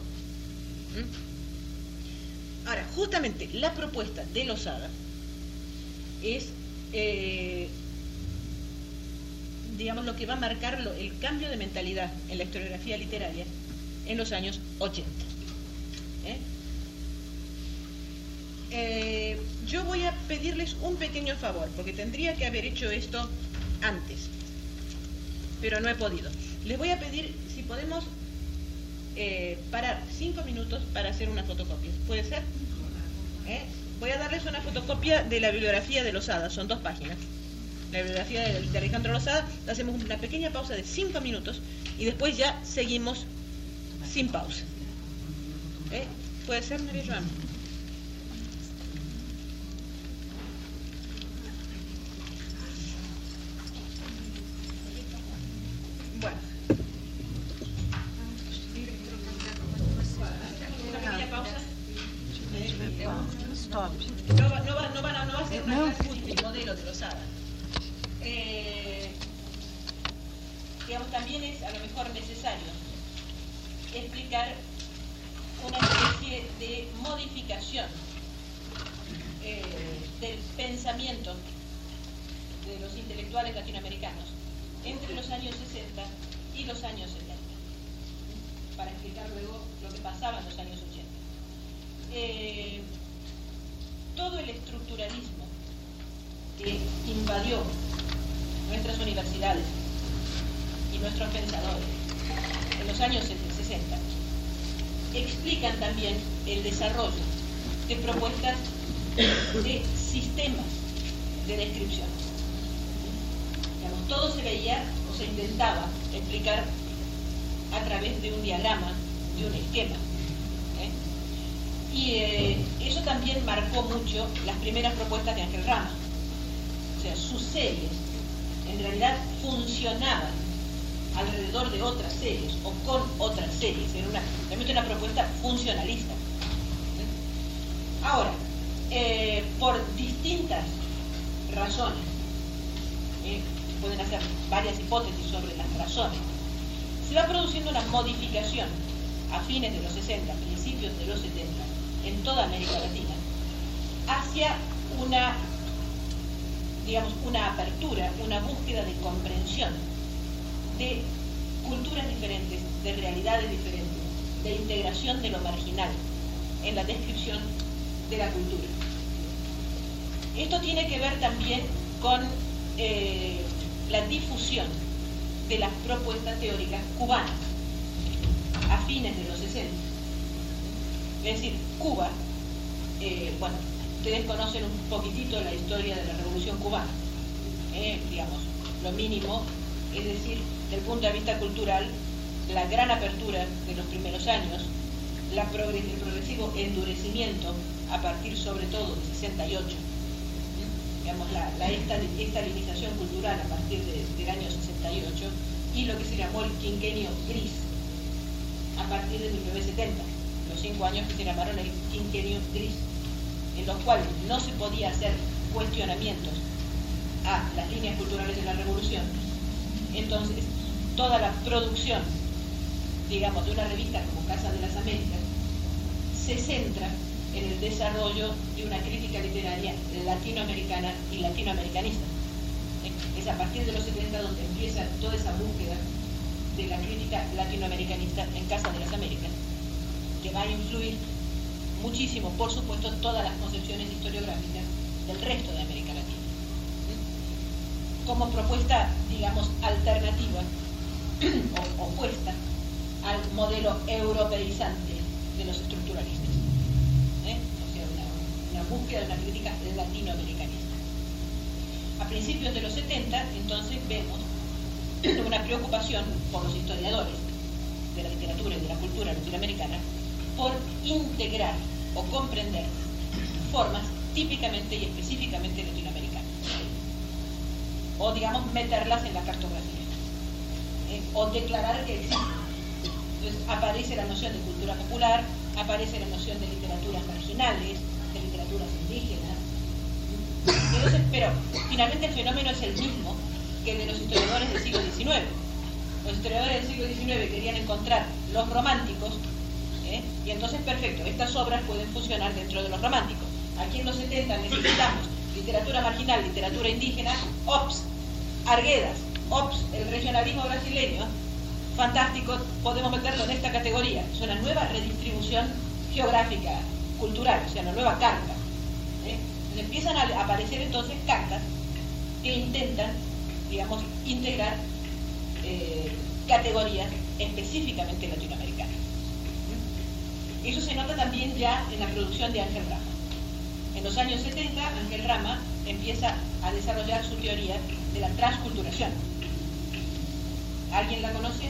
Ahora, justamente la propuesta de Losada es, digamos, lo que va a marcar el cambio de mentalidad en la historiografía literaria en los años 80. Yo voy a pedirles un pequeño favor, porque tendría que haber hecho esto antes, pero no he podido. Les voy a pedir si podemos parar 5 minutos para hacer una fotocopia. ¿Puede ser? Voy a darles una fotocopia de la bibliografía de Losada, son 2 páginas. La bibliografía de Alejandro Losada. Hacemos una pequeña pausa de 5 minutos y después ya seguimos sin pausa. ¿Puede ser, María Joan? Bueno. Una pequeña pausa. No va a ser una clase del modelo de Losada. Digamos, también es a lo mejor necesario explicar una especie de modificación del pensamiento de los intelectuales latinoamericanos entre los años 60 y los años 70, para explicar luego lo que pasaba en los años 80. Todo el estructuralismo que invadió nuestras universidades y nuestros pensadores en los años 60 explican también el desarrollo de propuestas de sistemas de descripción. Digamos, todo se veía o se intentaba explicar a través de un diagrama, de un esquema. Y eso también marcó mucho las primeras propuestas de Ángel Rama. O sea, sus series en realidad funcionaban alrededor de otras series o con otras series. Era realmente una propuesta funcionalista. Ahora, por distintas razones, pueden hacer varias hipótesis sobre las razones, se va produciendo una modificación a fines de los 60, principios de los 70, en toda América Latina, hacia una apertura, una búsqueda de comprensión de culturas diferentes, de realidades diferentes, de integración de lo marginal en la descripción de la cultura. Esto tiene que ver también con la difusión de las propuestas teóricas cubanas a fines de los 60. Es decir, Cuba, bueno, ustedes conocen un poquitito la historia de la Revolución Cubana, digamos, lo mínimo, es decir, desde el punto de vista cultural, la gran apertura de los primeros años, el progresivo endurecimiento a partir sobre todo de 68, digamos, la estalinización cultural a partir del año 68, y lo que se llamó el quinquenio gris a partir de 1970, los 5 años que se llamaron el quinquenio gris, en los cuales no se podía hacer cuestionamientos a las líneas culturales de la revolución. Entonces, toda la producción, digamos, de una revista como Casa de las Américas se centra en el desarrollo de una crítica literaria latinoamericana y latinoamericanista. Es a partir de los 70 donde empieza toda esa búsqueda de la crítica latinoamericanista en Casa de las Américas, que va a influir muchísimo, por supuesto, en todas las concepciones historiográficas del resto de América Latina. Como propuesta, digamos, alternativa o opuesta al modelo europeizante de los estructuralistas. O sea, una búsqueda de una crítica latinoamericanista. A principios de los 70, entonces, vemos una preocupación por los historiadores de la literatura y de la cultura latinoamericana por integrar o comprender formas típicamente y específicamente latinoamericanas, o digamos meterlas en la cartografía, o declarar que existen. Entonces aparece la noción de cultura popular, aparece la noción de literaturas marginales, de literaturas indígenas. Entonces, pero finalmente el fenómeno es el mismo que el de los historiadores del siglo XIX. Los historiadores del siglo XIX querían encontrar los románticos, y entonces perfecto, estas obras pueden funcionar dentro de los románticos. Aquí en los 70 necesitamos literatura marginal, literatura indígena, ops, Arguedas, ops, el regionalismo brasileño, fantástico, podemos meterlo en esta categoría. Es una nueva redistribución geográfica, cultural, o sea, una nueva carta. Empiezan a aparecer entonces cartas que intentan, digamos, integrar categorías específicamente latinoamericanas. Eso se nota también ya en la producción de Ángel Rama. En los años 70, Ángel Rama empieza a desarrollar su teoría de la transculturación. ¿Alguien la conoce?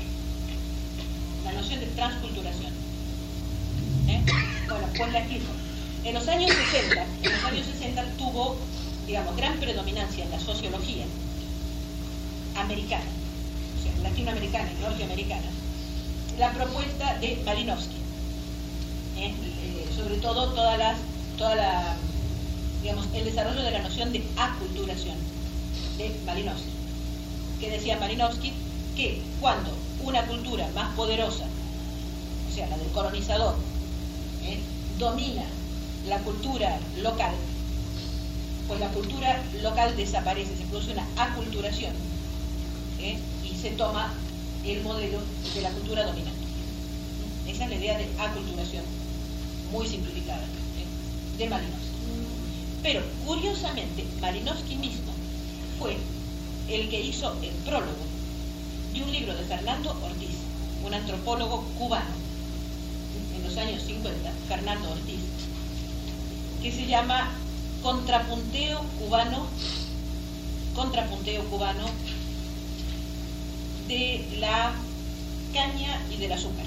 La noción de transculturación. Bueno, pues la explico. En los años 60 tuvo, digamos, gran predominancia en la sociología americana, o sea, latinoamericana y norteamericana, la propuesta de Malinowski. Sobre todo digamos, el desarrollo de la noción de aculturación de Malinowski, que decía Malinowski que cuando una cultura más poderosa, o sea, la del colonizador, domina la cultura local, pues la cultura local desaparece, se produce una aculturación, y se toma el modelo de la cultura dominante. Esa es la idea de aculturación, muy simplificada, de Malinowski. Pero, curiosamente, Malinowski mismo fue el que hizo el prólogo de un libro de Fernando Ortiz, un antropólogo cubano, en los años 50, Fernando Ortiz, que se llama Contrapunteo cubano de la caña y del azúcar.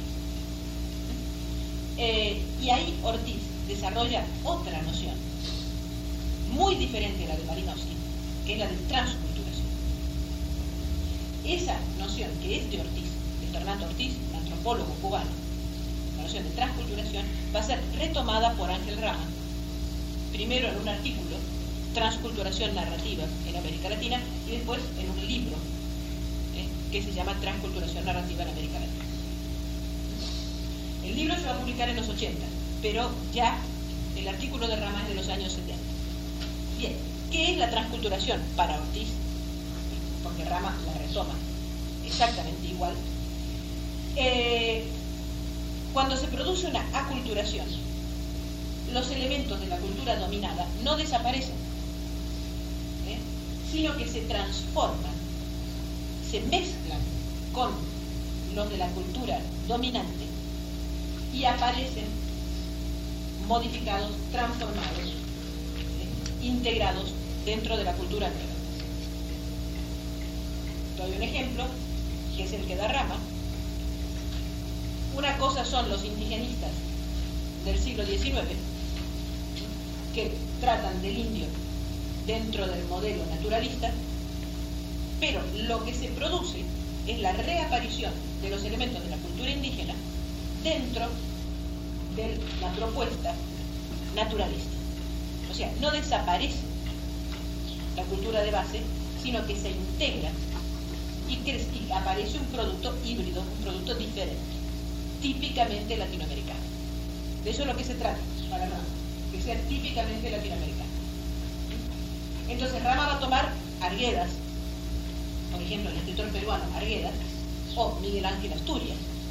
Y ahí Ortiz desarrolla otra noción, muy diferente a la de Malinowski, que es la de transculturación. Esa noción que es de Ortiz, de Fernando Ortiz, un antropólogo cubano, la noción de transculturación, va a ser retomada por Ángel Rama, primero en un artículo, Transculturación Narrativa en América Latina, y después en un libro que se llama Transculturación Narrativa en América Latina. El libro se va a publicar en los 80, pero ya el artículo de Rama es de los años 70. Bien, ¿qué es la transculturación para Ortiz? Porque Rama la retoma exactamente igual. Cuando se produce una aculturación, los elementos de la cultura dominada no desaparecen, sino que se transforman, se mezclan con los de la cultura dominante y aparecen modificados, transformados, integrados dentro de la cultura nueva. Doy un ejemplo, que es el que da Rama. Una cosa son los indigenistas del siglo XIX, que tratan del indio dentro del modelo naturalista, pero lo que se produce es la reaparición de los elementos de la cultura indígena dentro de la propuesta naturalista. O sea, no desaparece la cultura de base, sino que se integra y aparece un producto híbrido, un producto diferente, típicamente latinoamericano. De eso es lo que se trata para Rama, que sea típicamente latinoamericano. Entonces Rama va a tomar Arguedas, por ejemplo, el escritor peruano Arguedas, o Miguel Ángel Asturias,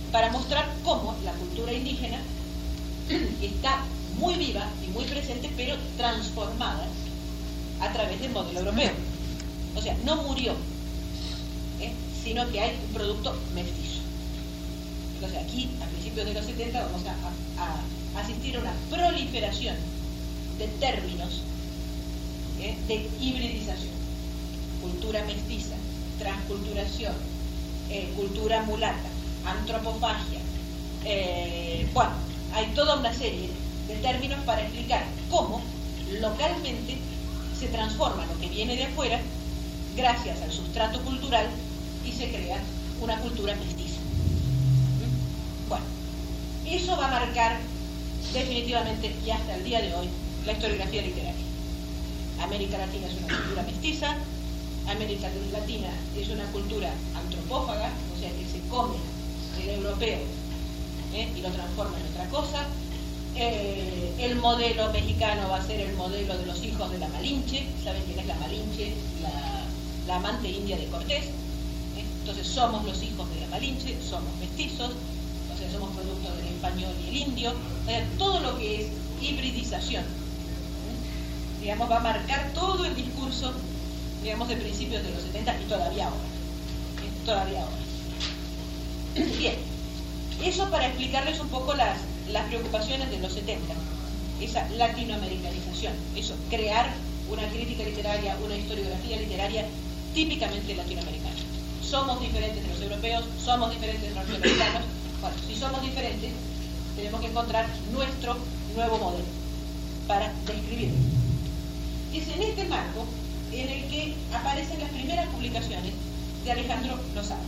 para mostrar cómo la cultura indígena está muy viva y muy presente, pero transformada a través del modelo europeo. O sea, no murió, sino que hay un producto mestizo. Entonces aquí, a principios de los 70, vamos a asistir a una proliferación de términos de hibridización. Cultura mestiza, transculturación, cultura mulata, antropofagia. Bueno, hay toda una serie de términos para explicar cómo localmente se transforma lo que viene de afuera gracias al sustrato cultural y se crea una cultura mestiza. Bueno, eso va a marcar definitivamente y hasta el día de hoy la historiografía literaria. América Latina es una cultura mestiza, América Latina es una cultura antropófaga, o sea que se come el europeo y lo transforma en otra cosa. El modelo mexicano va a ser el modelo de los hijos de la Malinche. ¿Saben quién es la Malinche? La amante india de Cortés. Entonces somos los hijos de la Malinche, somos mestizos, o sea, somos producto del español y el indio. O sea, todo lo que es hibridización, digamos, va a marcar todo el discurso, digamos, de principios de los 70 y todavía ahora. Todavía ahora. Bien, eso para explicarles un poco las preocupaciones de los 70, esa latinoamericanización, eso, crear una crítica literaria, una historiografía literaria típicamente latinoamericana. Somos diferentes de los europeos, somos diferentes de los norteamericanos. Bueno, si somos diferentes, tenemos que encontrar nuestro nuevo modelo para describirlo. Es en este marco en el que aparecen las primeras publicaciones de Alejandro Lozada.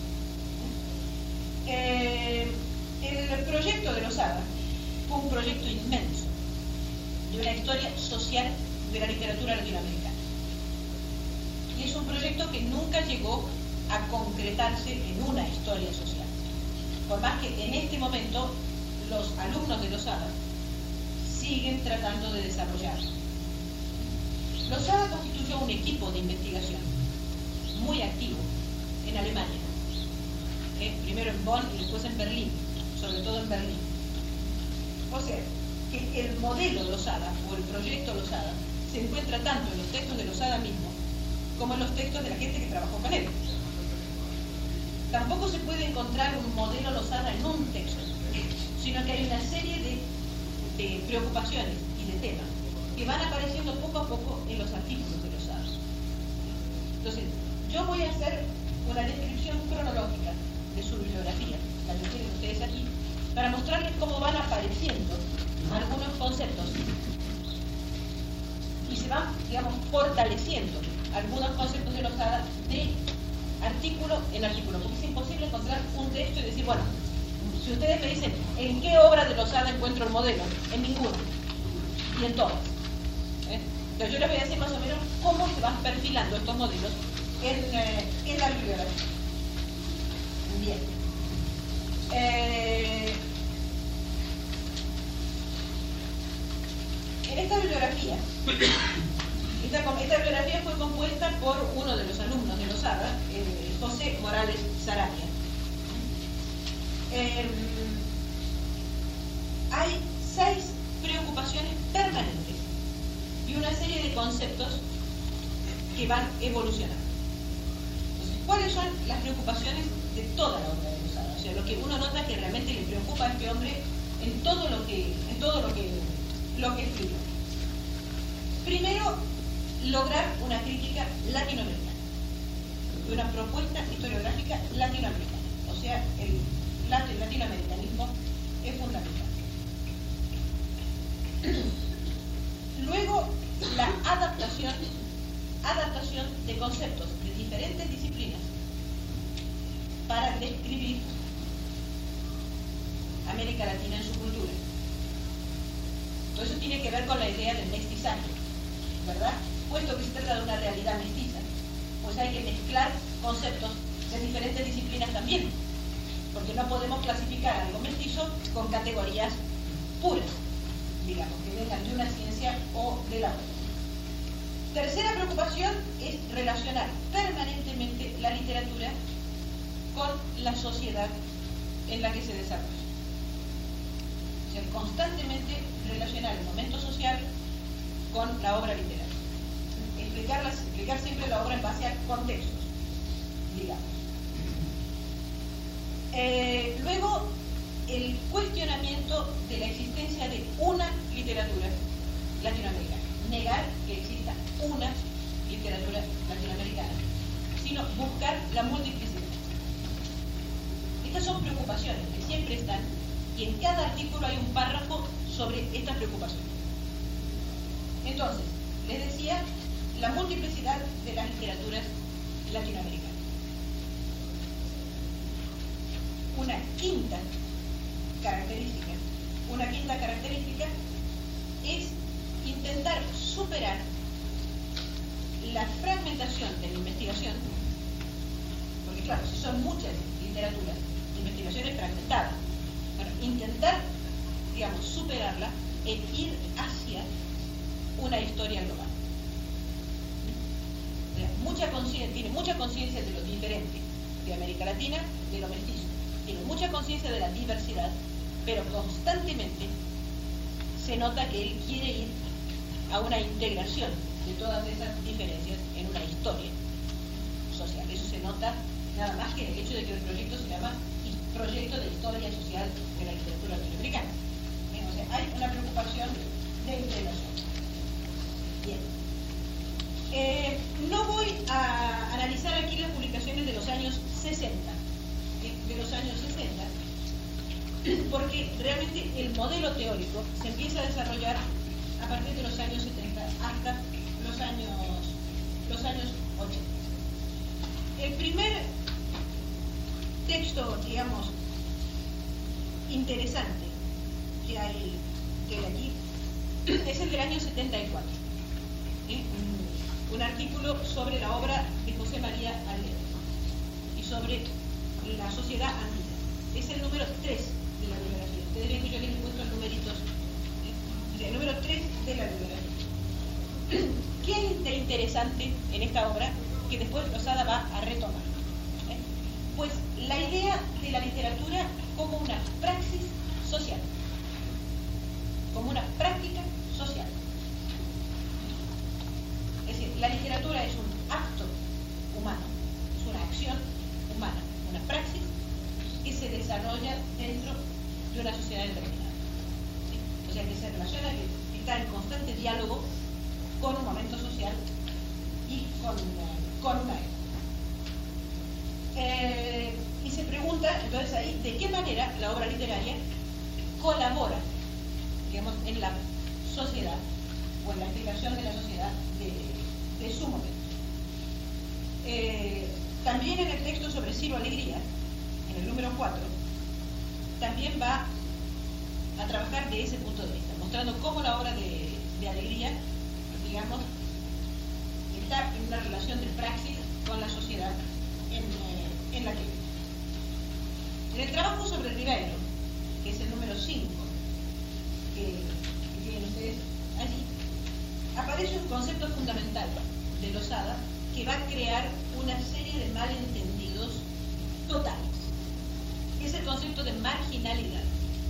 El proyecto de Lozada fue un proyecto inmenso de una historia social de la literatura latinoamericana. Y es un proyecto que nunca llegó a concretarse en una historia social. Por más que en este momento los alumnos de Lozada siguen tratando de desarrollarlo. Lozada constituyó un equipo de investigación muy activo en Alemania. Primero en Bonn y después en Berlín, sobre todo en Berlín. O sea, que el modelo Lozada o el proyecto Lozada se encuentra tanto en los textos de Lozada mismo como en los textos de la gente que trabajó con él. Tampoco se puede encontrar un modelo Lozada en un texto, sino que hay una serie de preocupaciones y de temas que van apareciendo poco a poco en los artículos de Lozada. Entonces, yo voy a hacer una descripción cronológica de su bibliografía, la que tienen ustedes aquí, para mostrarles cómo van apareciendo algunos conceptos y se van, digamos, fortaleciendo algunos conceptos de Lozada de artículo en artículo, porque es imposible encontrar un texto y decir, bueno, si ustedes me dicen, ¿en qué obra de Lozada encuentro el modelo? En ninguna, y en todas. Entonces yo les voy a decir más o menos cómo se van perfilando estos modelos en la bibliografía. Bien. En esta bibliografía, esta bibliografía fue compuesta por uno de los alumnos de Lozada, José Morales Sarabia. Hay 6 preocupaciones permanentes y una serie de conceptos que van evolucionando. Entonces, ¿cuáles son las preocupaciones de toda la obra de Lozada? O sea, lo que uno nota que realmente le preocupa a este hombre en todo lo que escribió. Primero, lograr una crítica latinoamericana, una propuesta historiográfica latinoamericana. O sea, el latinoamericanismo es fundamental. Luego, la adaptación de conceptos de diferentes disciplinas para describir América Latina en su cultura. Todo eso tiene que ver con la idea del mestizaje, ¿verdad? Puesto que se trata de una realidad mestiza, pues hay que mezclar conceptos de diferentes disciplinas también, porque no podemos clasificar algo mestizo con categorías puras, digamos, que vengan de una ciencia o de la otra. Tercera preocupación es relacionar permanentemente la literatura con la sociedad en la que se desarrolla. O sea, constantemente relacionar el momento social con la obra literaria. Explicar siempre la obra en base a contextos, digamos. Luego, el cuestionamiento de la existencia de una literatura latinoamericana. Negar que exista una literatura latinoamericana, sino buscar la multiplicidad. Estas son preocupaciones que siempre están, y en cada artículo hay un párrafo sobre estas preocupaciones. Entonces, les decía, la multiplicidad de las literaturas latinoamericanas. Una quinta característica es intentar superar la fragmentación de la investigación, porque claro, si son muchas literaturas, la investigación es fragmentada. Bueno, intentar, digamos, superarla e ir hacia una historia global. Tiene mucha conciencia de lo diferente de América Latina, de lo mestizo. Tiene mucha conciencia de la diversidad, pero constantemente se nota que él quiere ir a una integración de todas esas diferencias en una historia social. Eso se nota nada más que en el hecho de que el proyecto se llama Proyecto de Historia Social de la Literatura Latinoamericana. O sea, hay una preocupación de integración. Bien. No voy a analizar aquí las publicaciones de los años 60, porque realmente el modelo teórico se empieza a desarrollar a partir de los años 70 hasta los años 80. El primer texto, digamos, interesante que hay aquí es el del año 74. Un artículo sobre la obra de José María Alero y sobre la sociedad andina. Es el número 3 de la bibliografía. Ustedes ven que yo les he puesto numeritos. El número 3 de la bibliografía. ¿Qué es interesante en esta obra que después Lozada va a retomar? Pues la idea de la literatura como una praxis social, como una práctica social. Es decir, la literatura es un acto humano, es una acción humana, una praxis que se desarrolla dentro de una sociedad determinada. ¿Sí? O sea, que se relaciona, que está en constante diálogo con un momento social y con una época. Y se pregunta, entonces ahí, de qué manera la obra literaria colabora, digamos, en la sociedad o en la explicación de la sociedad de su momento. También en el texto sobre Ciro Alegría, en el número 4, también va a trabajar de ese punto de vista, mostrando cómo la obra de Alegría, digamos, está en una relación de praxis con la sociedad en la que vive. En el trabajo sobre Ribeiro, que es el número 5, que tienen ustedes allí, aparece un concepto fundamental de Lozada que va a crear una serie de malentendidos totales, que es el concepto de marginalidad.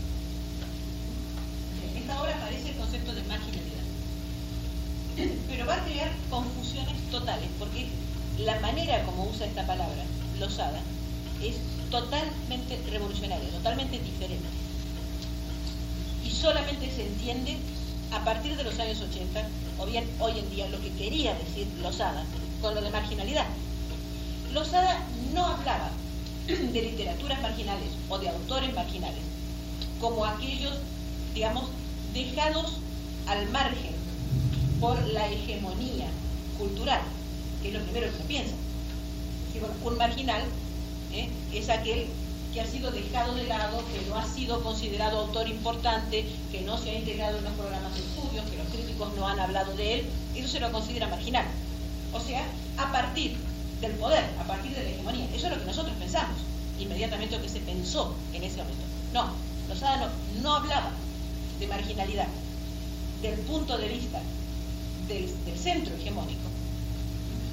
En esta obra aparece el concepto de marginalidad, pero va a crear confusiones totales, porque la manera como usa esta palabra Lozada es totalmente revolucionaria, totalmente diferente, y solamente se entiende a partir de los años 80, o bien hoy en día, lo que quería decir Lozada con lo de marginalidad. Lozada no hablaba de literaturas marginales o de autores marginales como aquellos, digamos, dejados al margen por la hegemonía cultural, que es lo primero que se piensa. Un marginal es aquel que ha sido dejado de lado, que no ha sido considerado autor importante, que no se ha integrado en los programas de estudios, que los críticos no han hablado de él. Eso se lo considera marginal. O sea, a partir del poder, a partir de la hegemonía. Eso es lo que nosotros pensamos, inmediatamente lo que se pensó en ese momento. No, Lozada no hablaba de marginalidad del punto de vista del centro hegemónico,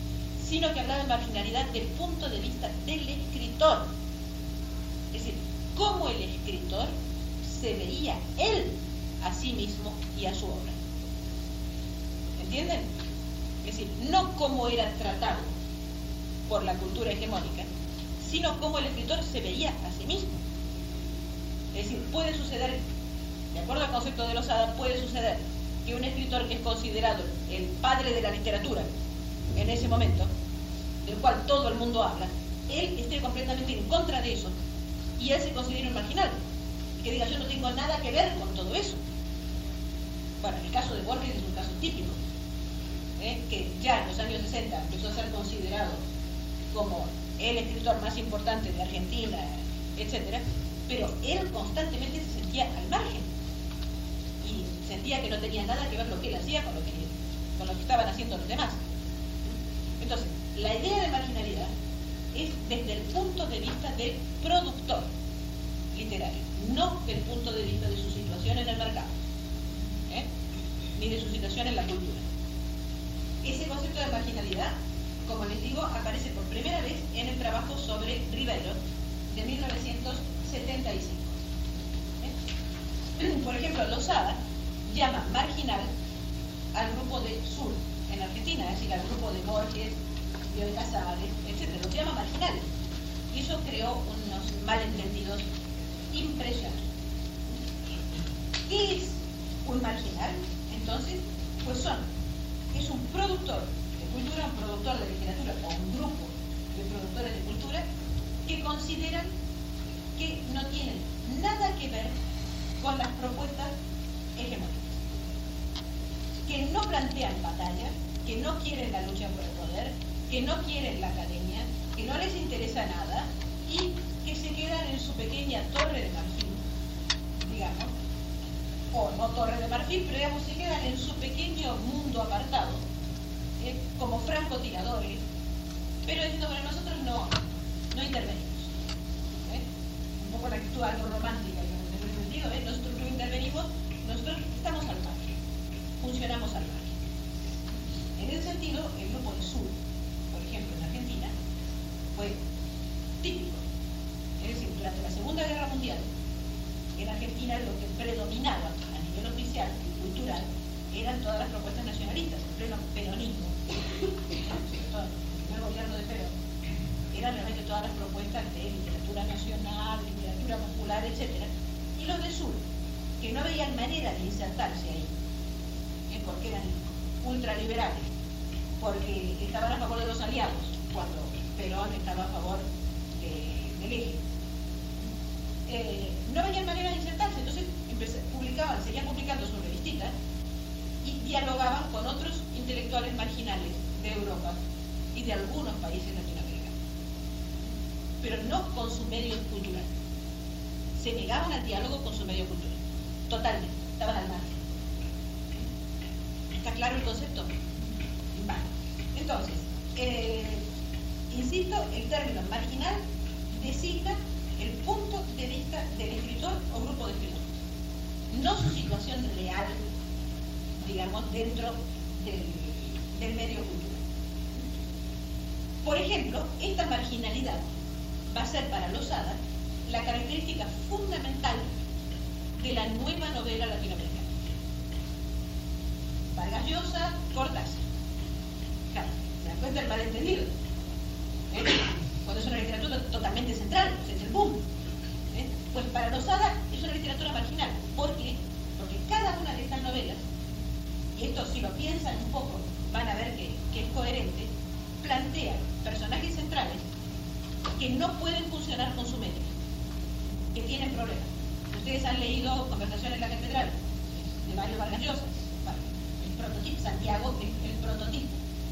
sino que hablaba de marginalidad del punto de vista del escritor. Es decir, cómo el escritor se veía él a sí mismo y a su obra. ¿Entienden? Es decir, no cómo era tratado por la cultura hegemónica, sino cómo el escritor se veía a sí mismo. Es decir, puede suceder, de acuerdo al concepto de Losada, puede suceder que un escritor que es considerado el padre de la literatura en ese momento, del cual todo el mundo habla, él esté completamente en contra de eso y él se considera un marginal, y que diga yo no tengo nada que ver con todo eso. Bueno, el caso de Borges es un caso típico, que ya en los años 60 empezó a ser considerado como el escritor más importante de Argentina, etcétera, pero él constantemente se sentía al margen y sentía que no tenía nada que ver lo que él hacía con lo que estaban haciendo los demás. Entonces, la idea de marginalidad es desde el punto de vista del productor literario, no del punto de vista de su situación en el mercado, ni de su situación en la cultura. Ese concepto de marginalidad, como les digo, aparece por primera vez en el trabajo sobre Rivero de 1975. Por ejemplo, Losada llama marginal al grupo de Sur en Argentina, es decir, al grupo de Borges, Bioy Casares, etc. Los llama marginales. Y eso creó unos malentendidos impresionantes. ¿Qué es un marginal? Entonces, pues es un productor de cultura, un productor de literatura o un grupo de productores de cultura que consideran que no tienen nada que ver con las propuestas hegemónicas, que no plantean batalla, que no quieren la lucha por el poder, que no quieren la academia, que no les interesa nada y que se quedan en su pequeña torre de marfil, digamos, o no torre de marfil, pero digamos se quedan en su pequeño mundo apartado, como francotiradores, pero diciendo, bueno, nosotros no intervenimos. Un poco la actitud algo romántica, en ese sentido, nosotros no intervenimos, nosotros estamos al margen, funcionamos al margen. En ese sentido, el grupo de Sur, por ejemplo, en Argentina, fue típico. Es decir, durante la Segunda Guerra Mundial, en Argentina lo que predominaba a nivel oficial y cultural eran todas las propuestas nacionalistas, el pleno peronismo, sobre todo el primer gobierno de Perón, eran realmente todas las propuestas de literatura nacional, literatura popular, etc. Y los de Sur, que no veían manera de insertarse ahí, porque eran ultraliberales, porque estaban a favor de los aliados, cuando Perón estaba a favor del eje. No veían manera de insertarse, entonces seguían publicando sus revistitas y dialogaban con otros intelectuales marginales de Europa y de algunos países latinoamericanos, pero no con su medio cultural. Se negaban al diálogo con su medio cultural, totalmente, estaban al margen. ¿Está claro el concepto? Vale. Entonces, insisto, el término marginal designa el punto de vista del escritor o grupo de escritores, no su situación real, digamos, dentro del medio cultural. Por ejemplo, esta marginalidad va a ser para Losada la característica fundamental de la nueva novela latinoamericana. Vargas Llosa, Cortázar. Claro, ¿se dan cuenta del malentendido? Cuando es una literatura totalmente central, es el boom. Pues para Losada es una literatura marginal. ¿Por qué? Porque cada una de estas novelas, y esto si lo piensan un poco, van a ver que es coherente, plantea personajes centrales que no pueden funcionar con su medio, que tienen problemas. Ustedes han leído Conversaciones en la Catedral, de Mario Vargas Llosa. El prototipo, Santiago es el prototipo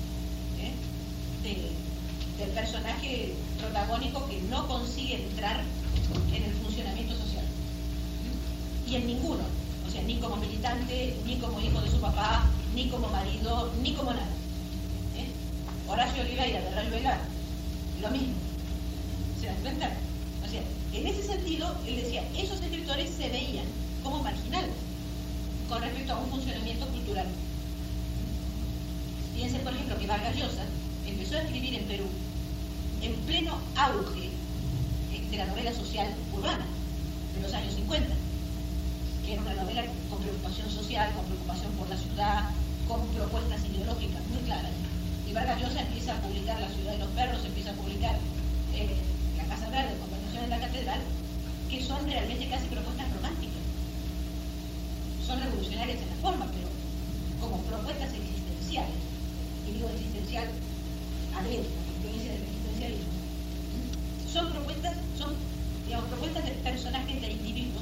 del personaje protagónico que no consigue entrar en el funcionamiento social. Y en ninguno, o sea, ni como militante, ni como hijo de su papá, ni como marido, ni como nada. Horacio Oliveira de Rayuela, lo mismo. ¿Se dan cuenta? O sea, en ese sentido, él decía, esos escritores se veían como marginales con respecto a un funcionamiento cultural. Fíjense, por ejemplo, que Vargas Llosa empezó a escribir en Perú en pleno auge de la novela social urbana. de los años 50, que era una novela con preocupación social, con preocupación por la ciudad, con propuestas ideológicas muy claras. Y Vargas Llosa empieza a publicar La ciudad de los perros, empieza a publicar La casa verde, Conversación en la catedral, que son realmente casi propuestas románticas. Son revolucionarias en la forma, pero como propuestas existenciales. Y digo existencial adentro, influencia del existencialismo. Son propuestas, digamos, propuestas de personajes, de individuos.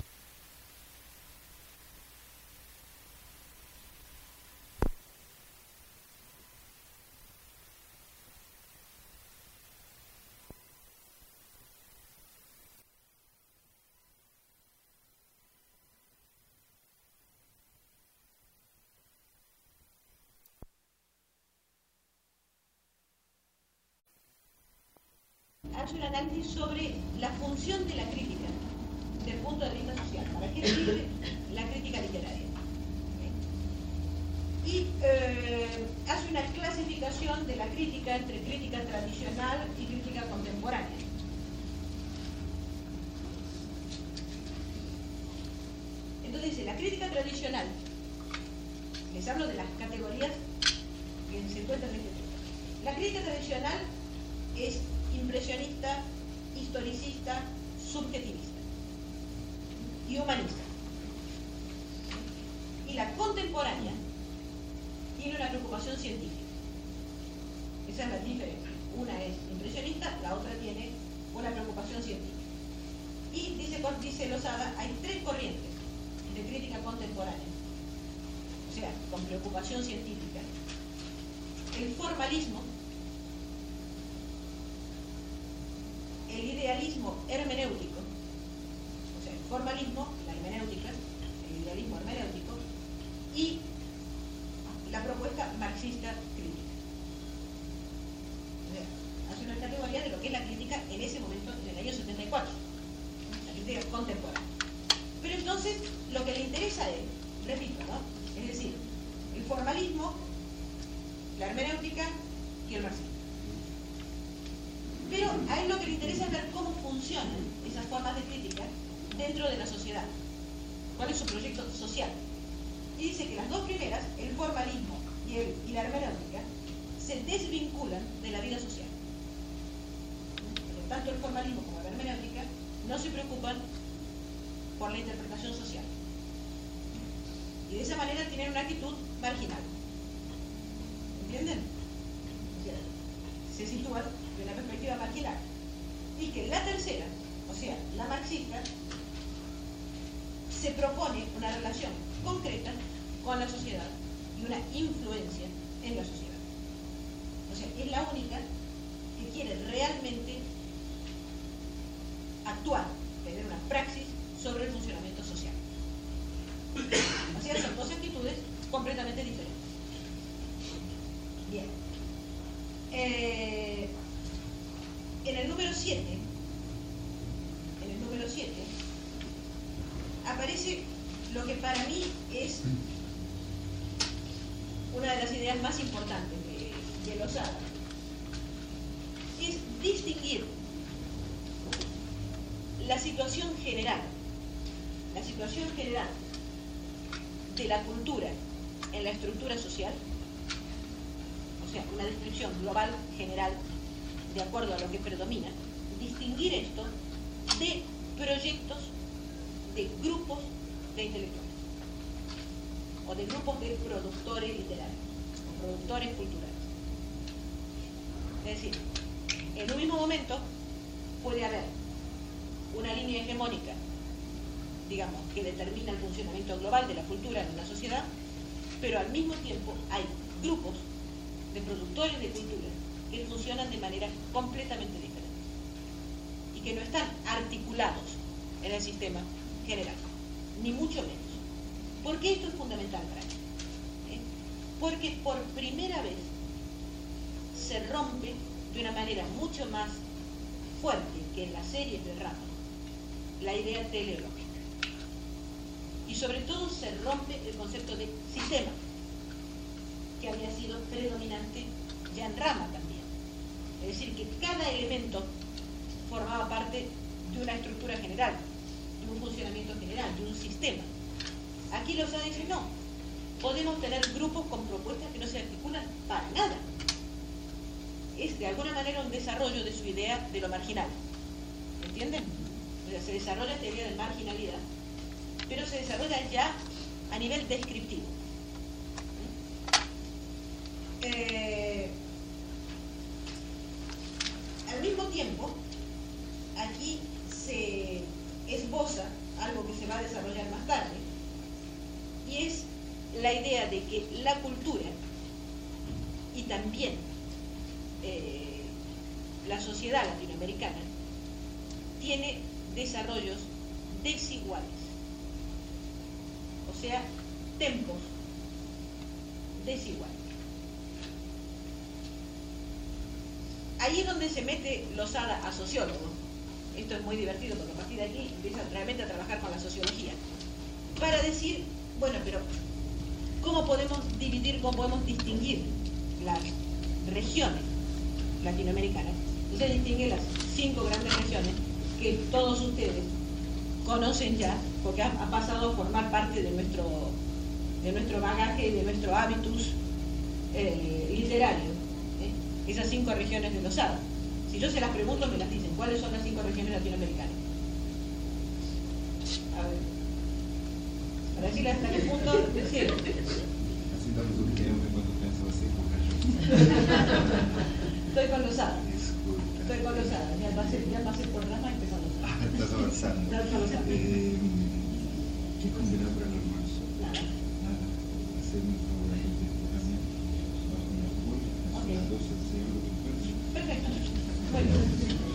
Hace un análisis sobre la función de la crítica desde el punto de vista social. ¿Para qué sirve la crítica literaria? Y hace una clasificación de la crítica entre crítica tradicional y crítica contemporánea. Entonces dice, la crítica tradicional, les hablo de las categorías que se encuentran en este texto. La crítica tradicional es impresionista, historicista, subjetivista y humanista. Y la contemporánea tiene una preocupación científica. Esa es la diferencia. Una es impresionista, la otra tiene una preocupación científica. Y dice Lozada, hay tres corrientes de crítica contemporánea, o sea, con preocupación científica. El formalismo, el idealismo hermenéutico, o sea, el formalismo, la hermenéutica, el idealismo hermenéutico, y la propuesta marxista crítica. O sea, hace una categoría de lo que es la crítica en ese momento, en el año 74, la crítica contemporánea. Pero entonces, lo que le interesa a él, repito, ¿no? Es decir, el formalismo, la hermenéutica y el marxismo. Pero a él lo que le interesa es ver cómo funcionan esas formas de crítica dentro de la sociedad. ¿Cuál es su proyecto social? Y dice que las dos primeras, el formalismo y la hermenéutica, se desvinculan de la vida social. Tanto el formalismo como la hermenéutica no se preocupan por la interpretación social. Y de esa manera tienen una actitud marginal. ¿Entienden? O sea, se sitúan de una perspectiva marginal. Y que la tercera, o sea, la marxista, se propone una relación concreta con la sociedad y una influencia en la sociedad. O sea, es la única que quiere realmente actuar, tener una praxis sobre el funcionamiento social. O sea, son dos actitudes completamente diferentes. Bien. En el número 7, aparece lo que para mí es una de las ideas más importantes de Lozada. Es distinguir la situación general de la cultura en la estructura social, o sea, una descripción global, general, de acuerdo a lo que predomina, distinguir esto de proyectos de grupos de intelectuales, o de grupos de productores literarios, o productores culturales. Es decir, en un mismo momento puede haber una línea hegemónica, digamos, que determina el funcionamiento global de la cultura en una sociedad, pero al mismo tiempo hay grupos de productores de cultura que funcionan de manera completamente diferente y que no están articulados en el sistema general, ni mucho menos. ¿Por qué esto es fundamental para él? Porque por primera vez se rompe de una manera mucho más fuerte que en las series de Rama la idea teleológica. Y sobre todo se rompe el concepto de sistema, que había sido predominante ya en Rama también. Es decir, que cada elemento formaba parte de una estructura general, un funcionamiento general, de un sistema. Aquí Lozada dice no, podemos tener grupos con propuestas que no se articulan para nada. Es de alguna manera un desarrollo de su idea de lo marginal. ¿Entienden? O sea, se desarrolla esta idea de marginalidad, pero se desarrolla ya a nivel descriptivo. Al mismo tiempo, aquí se esboza algo que se va a desarrollar más tarde, y es la idea de que la cultura y también la sociedad latinoamericana tiene desarrollos desiguales, o sea, tempos desiguales. Ahí es donde se mete Lozada a sociólogo. Esto es muy divertido porque a partir de aquí empieza realmente a trabajar con la sociología para decir, bueno, pero ¿cómo podemos dividir, cómo podemos distinguir las regiones latinoamericanas? Usted distingue las 5 grandes regiones que todos ustedes conocen ya, porque ha pasado a formar parte de nuestro bagaje y de nuestro hábitus literario. Esas 5 regiones de Lozada. Si yo se las pregunto, me las dicen. ¿Cuáles son las 5 regiones latinoamericanas? A ver. Para decirle hasta qué punto... Sí. Así damos un tiempo cuando pienso así, Estoy con Lozada. Estoy con Lozada. Ya pasé por Rama y empecé con Lozada. Estás avanzando. Estás con Lozada. ¿Qué combinar para el almuerzo? Nada. Nada. Hacer un favorito de entrenamiento. Bajo una bola. A las 12 enseño lo que encuentro. Perfecto. Muy bien.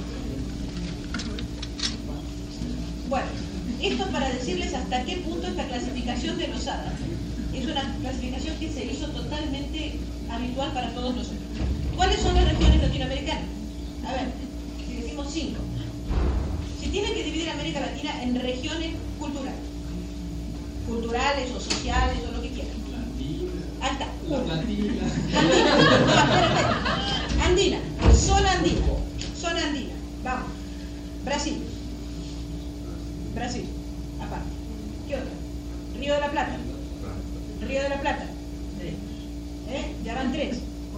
Bueno, esto para decirles hasta qué punto esta clasificación de Lozada es una clasificación que se hizo totalmente habitual para todos nosotros. ¿Cuáles son las regiones latinoamericanas? A ver, si decimos 5. Si tienen que dividir América Latina en regiones culturales o sociales o lo que quieran. Ahí está. Andina, zona andina. Vamos. Brasil, aparte. ¿Qué otra? Río de la Plata. Ya van 3.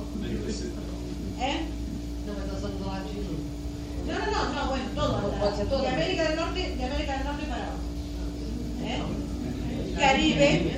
No, bueno, todo. De América del Norte para abajo. Caribe.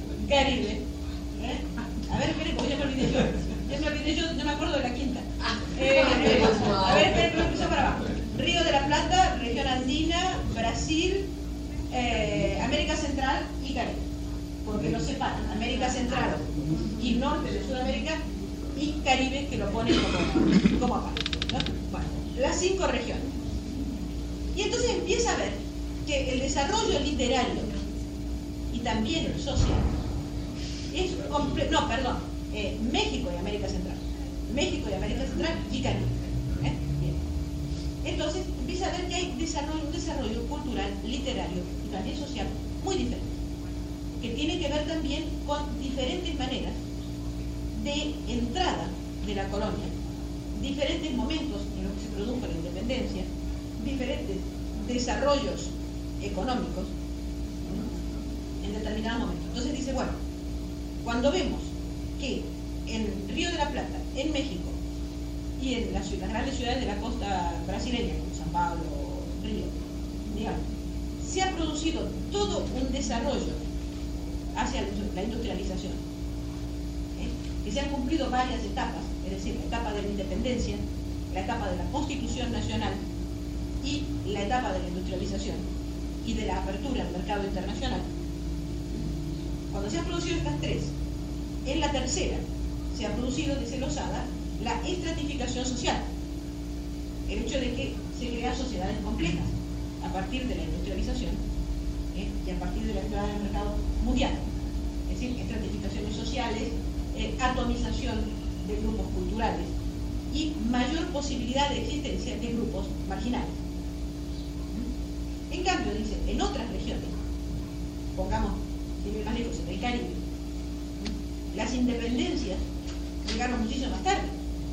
A ver, esperen, porque ya me olvidé yo, no me acuerdo de la quinta. A ver, esperen, empezó para abajo. Río de la Plata, región andina, Brasil, América Central y Caribe. Porque lo separan, América Central y norte de Sudamérica y Caribe, que lo ponen como aparte, ¿no? Bueno, las 5 regiones. Y entonces empieza a ver que el desarrollo literario y también el social es México y América Central y Caribe. Bien. Entonces empieza a ver que hay un desarrollo cultural, literario y también social muy diferente, que tiene que ver también con diferentes maneras de entrada de la colonia, diferentes momentos en los que se produjo la independencia, diferentes desarrollos económicos en determinados momentos. Entonces dice, bueno, cuando vemos que en Río de la Plata, en México y en las grandes ciudades de la costa brasileña, como San Pablo, Río, digamos, se ha producido todo un desarrollo hacia la industrialización, que se han cumplido varias etapas, es decir, la etapa de la independencia, la etapa de la Constitución Nacional y la etapa de la industrialización y de la apertura al mercado internacional. Cuando se han producido estas 3, en la tercera se ha producido, dice Lozada, la estratificación social, el hecho de que se crean sociedades complejas a partir de la industrialización y a partir de la entrada del mercado mundial, es decir, estratificaciones sociales, atomización de grupos culturales y mayor posibilidad de existencia de grupos marginales. En cambio, dice, en otras regiones, pongamos, sin ir más lejos, en el Caribe, las independencias llegaron muchísimo más tarde.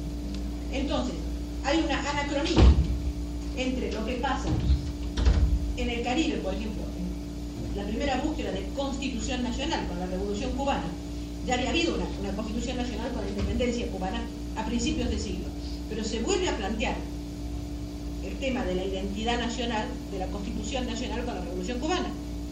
Entonces, hay una anacronía entre lo que pasa en el Caribe, por ejemplo, en la primera búsqueda de constitución nacional con la Revolución Cubana, ya había habido una constitución nacional con la independencia cubana a principios de siglo, pero se vuelve a plantear el tema de la identidad nacional, de la constitución nacional con la Revolución Cubana.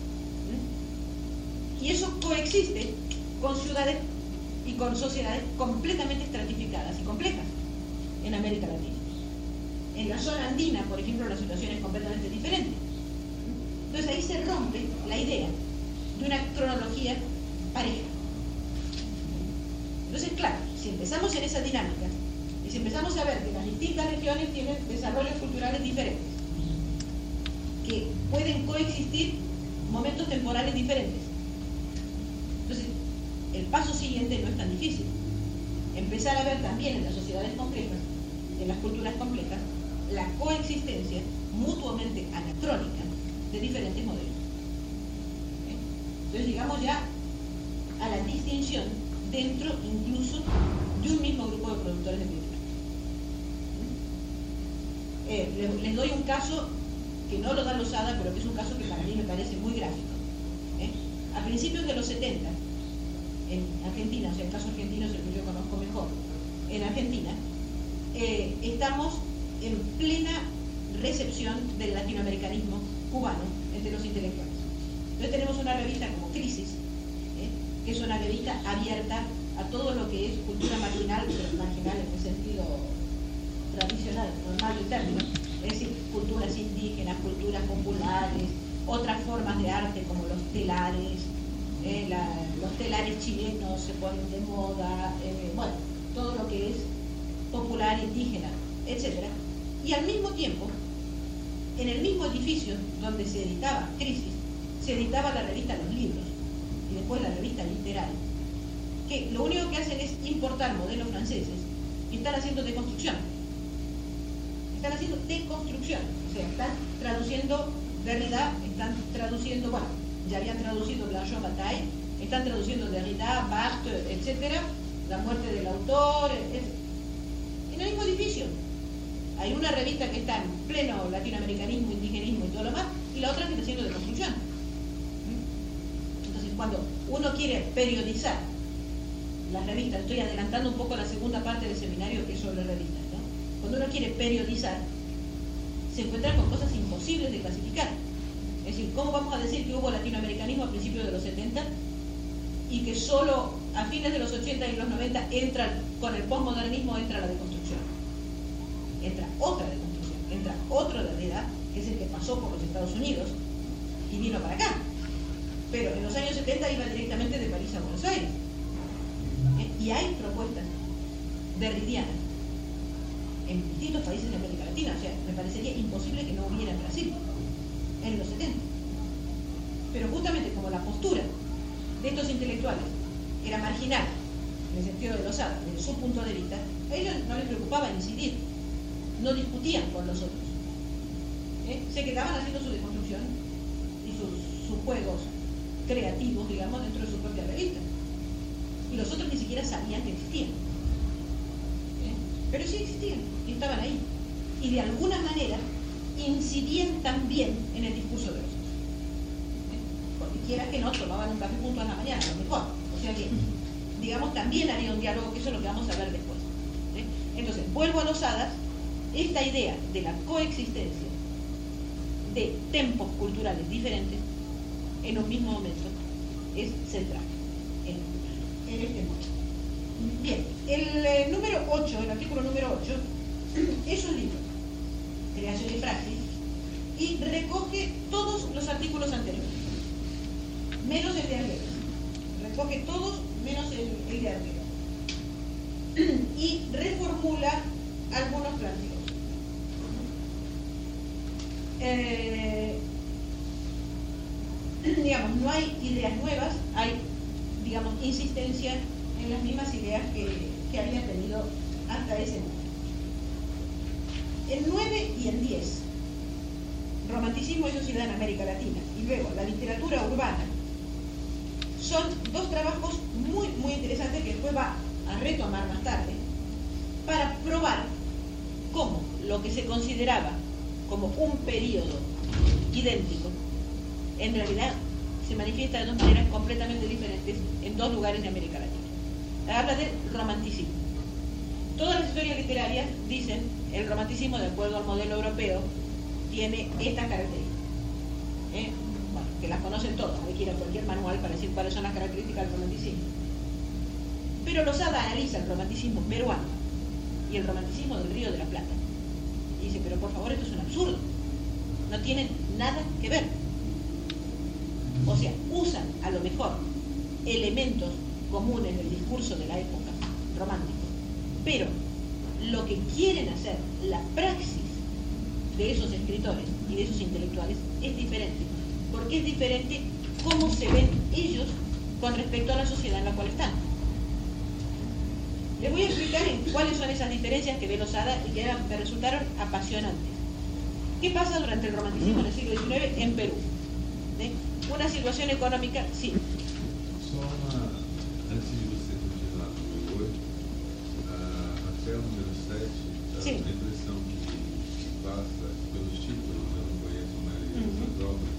Y eso coexiste con ciudades y con sociedades completamente estratificadas y complejas en América Latina. En la zona andina, por ejemplo, la situación es completamente diferente. Entonces ahí se rompe la idea de una cronología pareja. Entonces, claro, si empezamos en esa dinámica, y si empezamos a ver que las distintas regiones tienen desarrollos culturales diferentes, que pueden coexistir momentos temporales diferentes, entonces el paso siguiente no es tan difícil. Empezar a ver también en las sociedades complejas, en las culturas complejas, la coexistencia mutuamente anacrónica de diferentes modelos. Entonces llegamos ya a la distinción dentro incluso de un mismo grupo de productores de pintura. Les doy un caso que no lo da Losada, pero que es un caso que para mí me parece muy gráfico. A principios de los 70, en Argentina, o sea, el caso argentino es el que yo conozco mejor, en Argentina, estamos en plena recepción del latinoamericanismo cubano entre los intelectuales. Entonces tenemos una revista como Crisis, que es una revista abierta a todo lo que es cultura marginal, pero marginal en el sentido tradicional, normal del término, es decir, culturas indígenas, culturas populares, otras formas de arte como los telares, los telares chilenos se ponen de moda, bueno, todo lo que es popular, indígena, etc. Y al mismo tiempo, en el mismo edificio donde se editaba Crisis, se editaba la revista Los Libros y después la revista Literal, que lo único que hacen es importar modelos franceses y están haciendo deconstrucción. Están haciendo deconstrucción, o sea, están traduciendo Derrida, están traduciendo, bueno, ya habían traducido Blanchot Bataille, están traduciendo Derrida, Barthes, etc., la muerte del autor, etc. En el mismo edificio. Hay una revista que está en pleno latinoamericanismo, indigenismo y todo lo más, y la otra que está haciendo deconstrucción. Entonces, cuando uno quiere periodizar las revistas, estoy adelantando un poco la segunda parte del seminario que es sobre revistas, ¿no? Cuando uno quiere periodizar, se encuentra con cosas imposibles de clasificar. Es decir, ¿cómo vamos a decir que hubo latinoamericanismo a principios de los 70 y que solo a fines de los 80 y los 90 entra, con el posmodernismo entra la deconstrucción? Entra otra deconstrucción, entra otro Derrida, que es el que pasó por los Estados Unidos y vino para acá. Pero en los años 70 iba directamente de París a Buenos Aires. Y hay propuestas derridianas en distintos países de América Latina. O sea, me parecería imposible que no hubiera en Brasil en los 70. Pero justamente como la postura de estos intelectuales era marginal, en el sentido de Losada, desde su punto de vista, a ellos no les preocupaba incidir, no discutían con los otros. Se quedaban haciendo su deconstrucción y sus juegos creativos, digamos, dentro de su propia revista. Y los otros ni siquiera sabían que existían. Pero sí existían y estaban ahí. Y de alguna manera incidían también en el discurso de los otros. Porque quiera que no, tomaban un café juntos a la mañana, a lo mejor. O sea que, digamos, también había un diálogo, que eso es lo que vamos a ver después. Entonces, vuelvo a Losada, esta idea de la coexistencia de tempos culturales diferentes en un mismo momento es central en este modo. Bien, el número 8, el artículo número 8, es un libro, Creación y Praxis, y recoge todos los artículos anteriores, menos el de Arguedas. Recoge todos menos el de Arguedas. Y reformula algunos planteos. Digamos, no hay ideas nuevas, hay, digamos, insistencia en las mismas ideas que había tenido hasta ese momento. En 9 y en 10, Romanticismo y Sociedad en América Latina, y luego la literatura urbana, son dos trabajos muy, muy interesantes que después va a retomar más tarde, para probar cómo lo que se consideraba como un periodo idéntico, en realidad se manifiesta de dos maneras completamente diferentes en dos lugares de América Latina. Habla del romanticismo. Todas las historias literarias dicen el romanticismo, de acuerdo al modelo europeo, tiene estas características. Bueno, que las conocen todas, hay que ir a cualquier manual para decir cuáles son las características del romanticismo. Pero Losada analiza el romanticismo peruano y el romanticismo del Río de la Plata. Y dice, pero por favor, esto es un absurdo. No tienen nada que ver. O sea, usan a lo mejor elementos comunes del discurso de la época romántico, pero lo que quieren hacer, la praxis de esos escritores y de esos intelectuales es diferente, porque es diferente cómo se ven ellos con respecto a la sociedad en la cual están. Les voy a explicar cuáles son esas diferencias que ve Losada y que me resultaron apasionantes. ¿Qué pasa durante el romanticismo en el siglo XIX en Perú? Una situación económica, sí. Só antes de você continuar com o 8, até o número 7, a impressão que passa pelos títulos, eu não conheço a maioria dessas obras,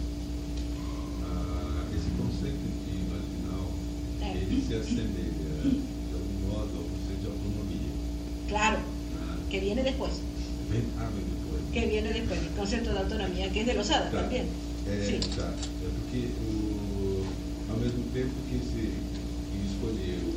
esse conceito de marginal, ele se assemelha de algum modo ao conceito de autonomia. Claro, que viene después. Vem depois. Que viene después, el concepto de autonomía, que es de Losada también. Sí. Tá. É porque ao mesmo tempo que escolher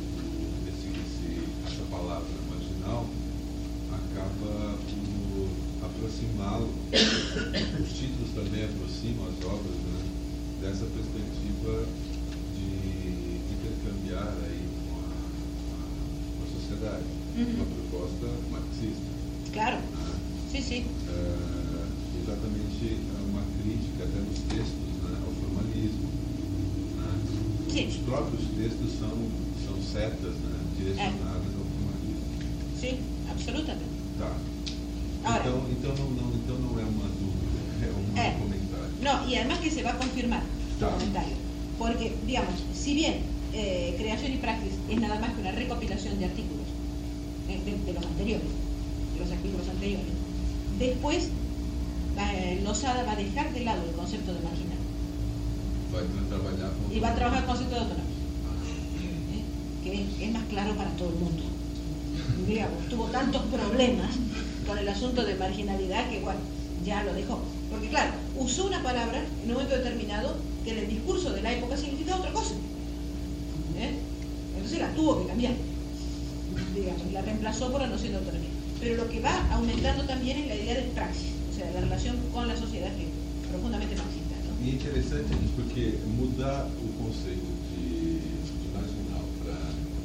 essa palavra marginal acaba por aproximá-lo, os títulos também aproximam as obras, né, dessa perspectiva de intercambiar aí com a sociedade, uma proposta marxista. Claro, sim. Exatamente uma crítica até nos textos, né, ao formalismo. Né? Os próprios textos são setas, né, direcionadas ao formalismo. Sim, absolutamente. Tá. Ahora, então não é uma dúvida, é um comentário. No, y además que se va a confirmar tu comentario. Porque, digamos, si bien Creación y Praxis es nada más que una recopilación de artículos de los anteriores, de los artículos anteriores, después Losada va a dejar de lado el concepto de marginal. Y va a trabajar el concepto de autonomía, que es más claro para todo el mundo. Digamos, tuvo tantos problemas con el asunto de marginalidad que, bueno, ya lo dejó. Porque, claro, usó una palabra en un momento determinado que en el discurso de la época significaba otra cosa. Entonces la tuvo que cambiar. Digamos, la reemplazó por la noción de autonomía. Pero lo que va aumentando también es la idea de praxis. O sea, la relación con la sociedad, que es profundamente marxista, ¿no? E é interessante isso, porque mudar o conceito de marginal para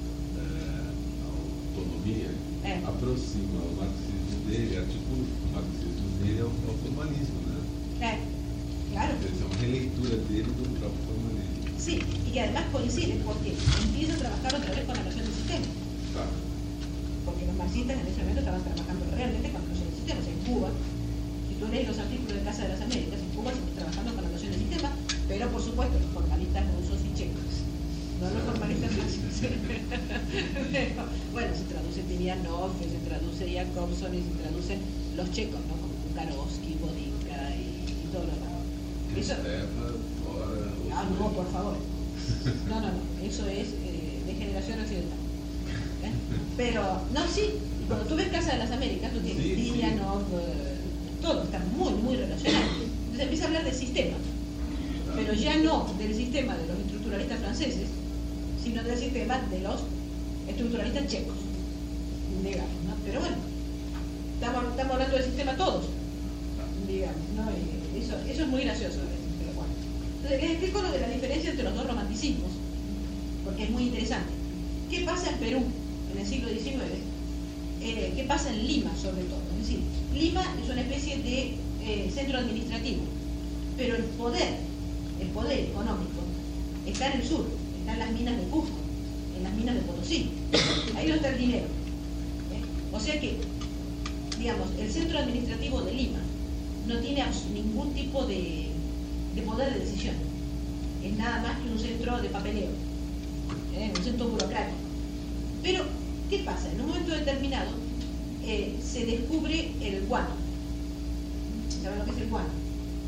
autonomia aproxima o marxismo dele, articula o marxismo dele ao formalismo, né? Claro. É uma releitura dele do próprio formalismo. Sí, y que además coincide, porque empieza a trabajar otra vez con la noción del sistema. Claro. Porque los marxistas en ese momento estaban trabajando realmente con la noción del sistema. O sea, en Cuba, tú lees los artículos de Casa de las Américas, en Cuba se está trabajando con la noción del sistema, pero por supuesto los formalistas rusos y checos, no los formalistas clásicos. Bueno, se traduce Tinianov, se traduce Jacobson y se traducen los checos, ¿no? Como Kukarovsky, Bodinka y todo lo demás. Eso... no, por favor. No, eso es de generación occidental. Pero, no, sí, cuando tú ves Casa de las Américas, tú tienes Tinianov, todo está muy, muy relacionado. Entonces empieza a hablar del sistema, pero ya no del sistema de los estructuralistas franceses, sino del sistema de los estructuralistas checos, digamos, ¿no? Pero bueno, estamos hablando del sistema todos, digamos, ¿no? Y eso es muy gracioso a veces, pero bueno. Entonces les explico lo de la diferencia entre los dos romanticismos, porque es muy interesante. ¿Qué pasa en Perú en el siglo XIX? ¿Qué pasa en Lima, sobre todo? Es decir, Lima es una especie de centro administrativo, pero el poder económico está en el sur, está en las minas de Cusco, en las minas de Potosí. Ahí no está el dinero. O sea que, digamos, el centro administrativo de Lima no tiene ningún tipo de poder de decisión. Es nada más que un centro de papeleo, un centro burocrático. Pero, ¿qué pasa? En un momento determinado se descubre el guano. ¿Saben lo que es el guano?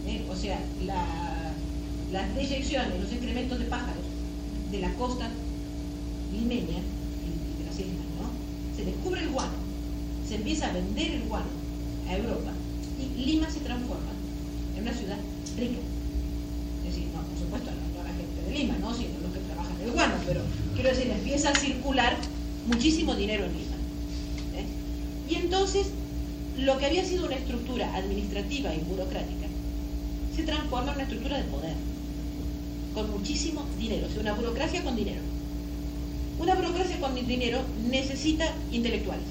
O sea, las deyecciones, los excrementos de pájaros de la costa limeña y de las islas, ¿no? Se descubre el guano, se empieza a vender el guano a Europa y Lima se transforma en una ciudad rica. Es decir, no, por supuesto, no la gente de Lima, ¿no? Sino los que trabajan el guano, pero quiero decir, empieza a circular muchísimo dinero en Lima. Y entonces, lo que había sido una estructura administrativa y burocrática se transforma en una estructura de poder, con muchísimo dinero, o sea, una burocracia con dinero. Una burocracia con dinero necesita intelectuales.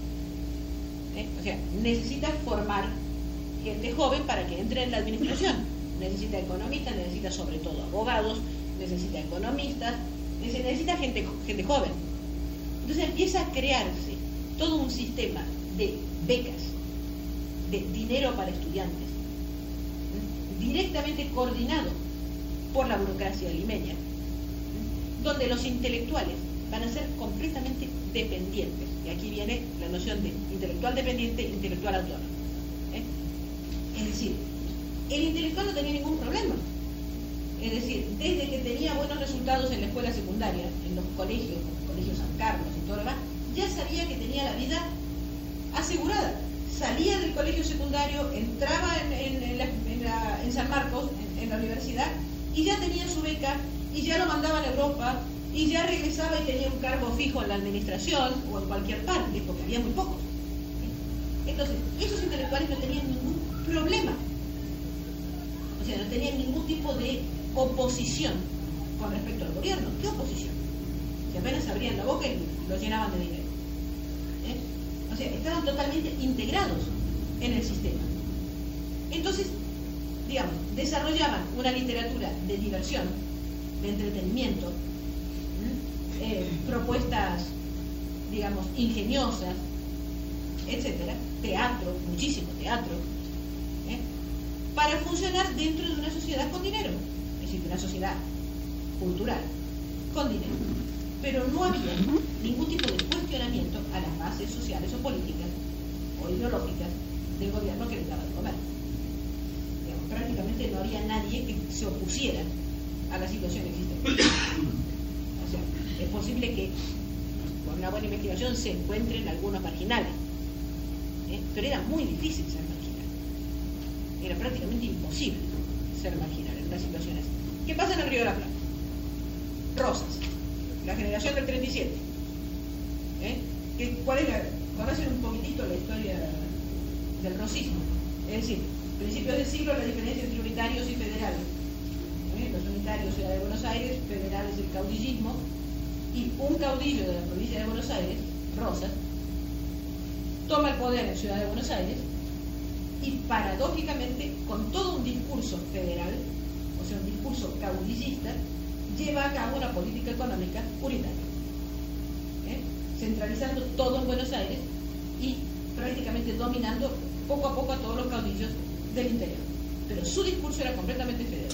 O sea, necesita formar gente joven para que entre en la administración. Necesita economistas, necesita sobre todo abogados, necesita economistas, necesita gente joven. Entonces empieza a crearse todo un sistema de becas, de dinero para estudiantes, directamente coordinado por la burocracia limeña, donde los intelectuales van a ser completamente dependientes. Y aquí viene la noción de intelectual dependiente e intelectual autónomo. Es decir, el intelectual no tenía ningún problema. Es decir, desde que tenía buenos resultados en la escuela secundaria, en los colegios, Colegio San Carlos y todo lo demás, ya sabía que tenía la vida asegurada. Salía del colegio secundario, entraba en San Marcos, en la universidad, y ya tenía su beca, y ya lo mandaban a Europa, y ya regresaba y tenía un cargo fijo en la administración o en cualquier parte, porque había muy pocos. Entonces, esos intelectuales no tenían ningún problema. O sea, no tenían ningún tipo de oposición con respecto al gobierno. ¿Qué oposición? Si apenas abrían la boca y los llenaban de dinero. O sea, estaban totalmente integrados en el sistema. Entonces, digamos, desarrollaban una literatura de diversión, de entretenimiento, propuestas, digamos, ingeniosas, etcétera, teatro, muchísimo teatro, para funcionar dentro de una sociedad con dinero, es decir, de una sociedad cultural con dinero. Pero no había ningún tipo de cuestionamiento a las bases sociales o políticas o ideológicas del gobierno que les daba de comer. Digamos, prácticamente no había nadie que se opusiera a la situación existente. O sea, es posible que con una buena investigación se encuentren algunos marginales, pero era muy difícil ser marginal. Era prácticamente imposible ser marginal en una situación así. ¿Qué pasa en el Río de la Plata? Rosas, la generación del 37. ¿Cuál es conocen un poquitito la historia del rosismo? Es decir, principios del siglo, la diferencia entre unitarios y federales. Los unitarios, Ciudad de Buenos Aires, federales, el caudillismo, y un caudillo de la provincia de Buenos Aires, Rosas, toma el poder en Ciudad de Buenos Aires y paradójicamente, con todo un discurso federal, o sea, un discurso caudillista, lleva a cabo una política económica unitaria, centralizando todo en Buenos Aires y prácticamente dominando poco a poco a todos los caudillos del interior. Pero su discurso era completamente federal.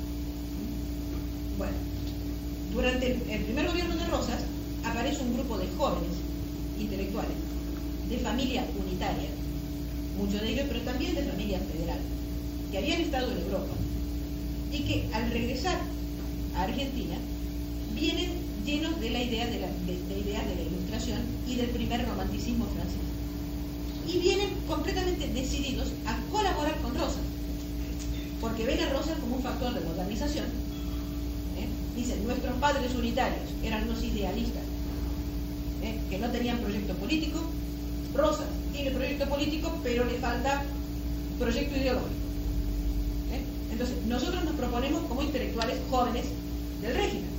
Bueno, durante el primer gobierno de Rosas aparece un grupo de jóvenes intelectuales de familia unitaria, muchos de ellos, pero también de familia federal, que habían estado en Europa y que al regresar a Argentina vienen llenos de la idea de la Ilustración y del primer romanticismo francés, y vienen completamente decididos a colaborar con Rosas, porque ven a Rosas como un factor de modernización. Dicen, nuestros padres unitarios eran unos idealistas que no tenían proyecto político. Rosas tiene proyecto político, pero le falta proyecto ideológico. Entonces, nosotros nos proponemos como intelectuales jóvenes del régimen.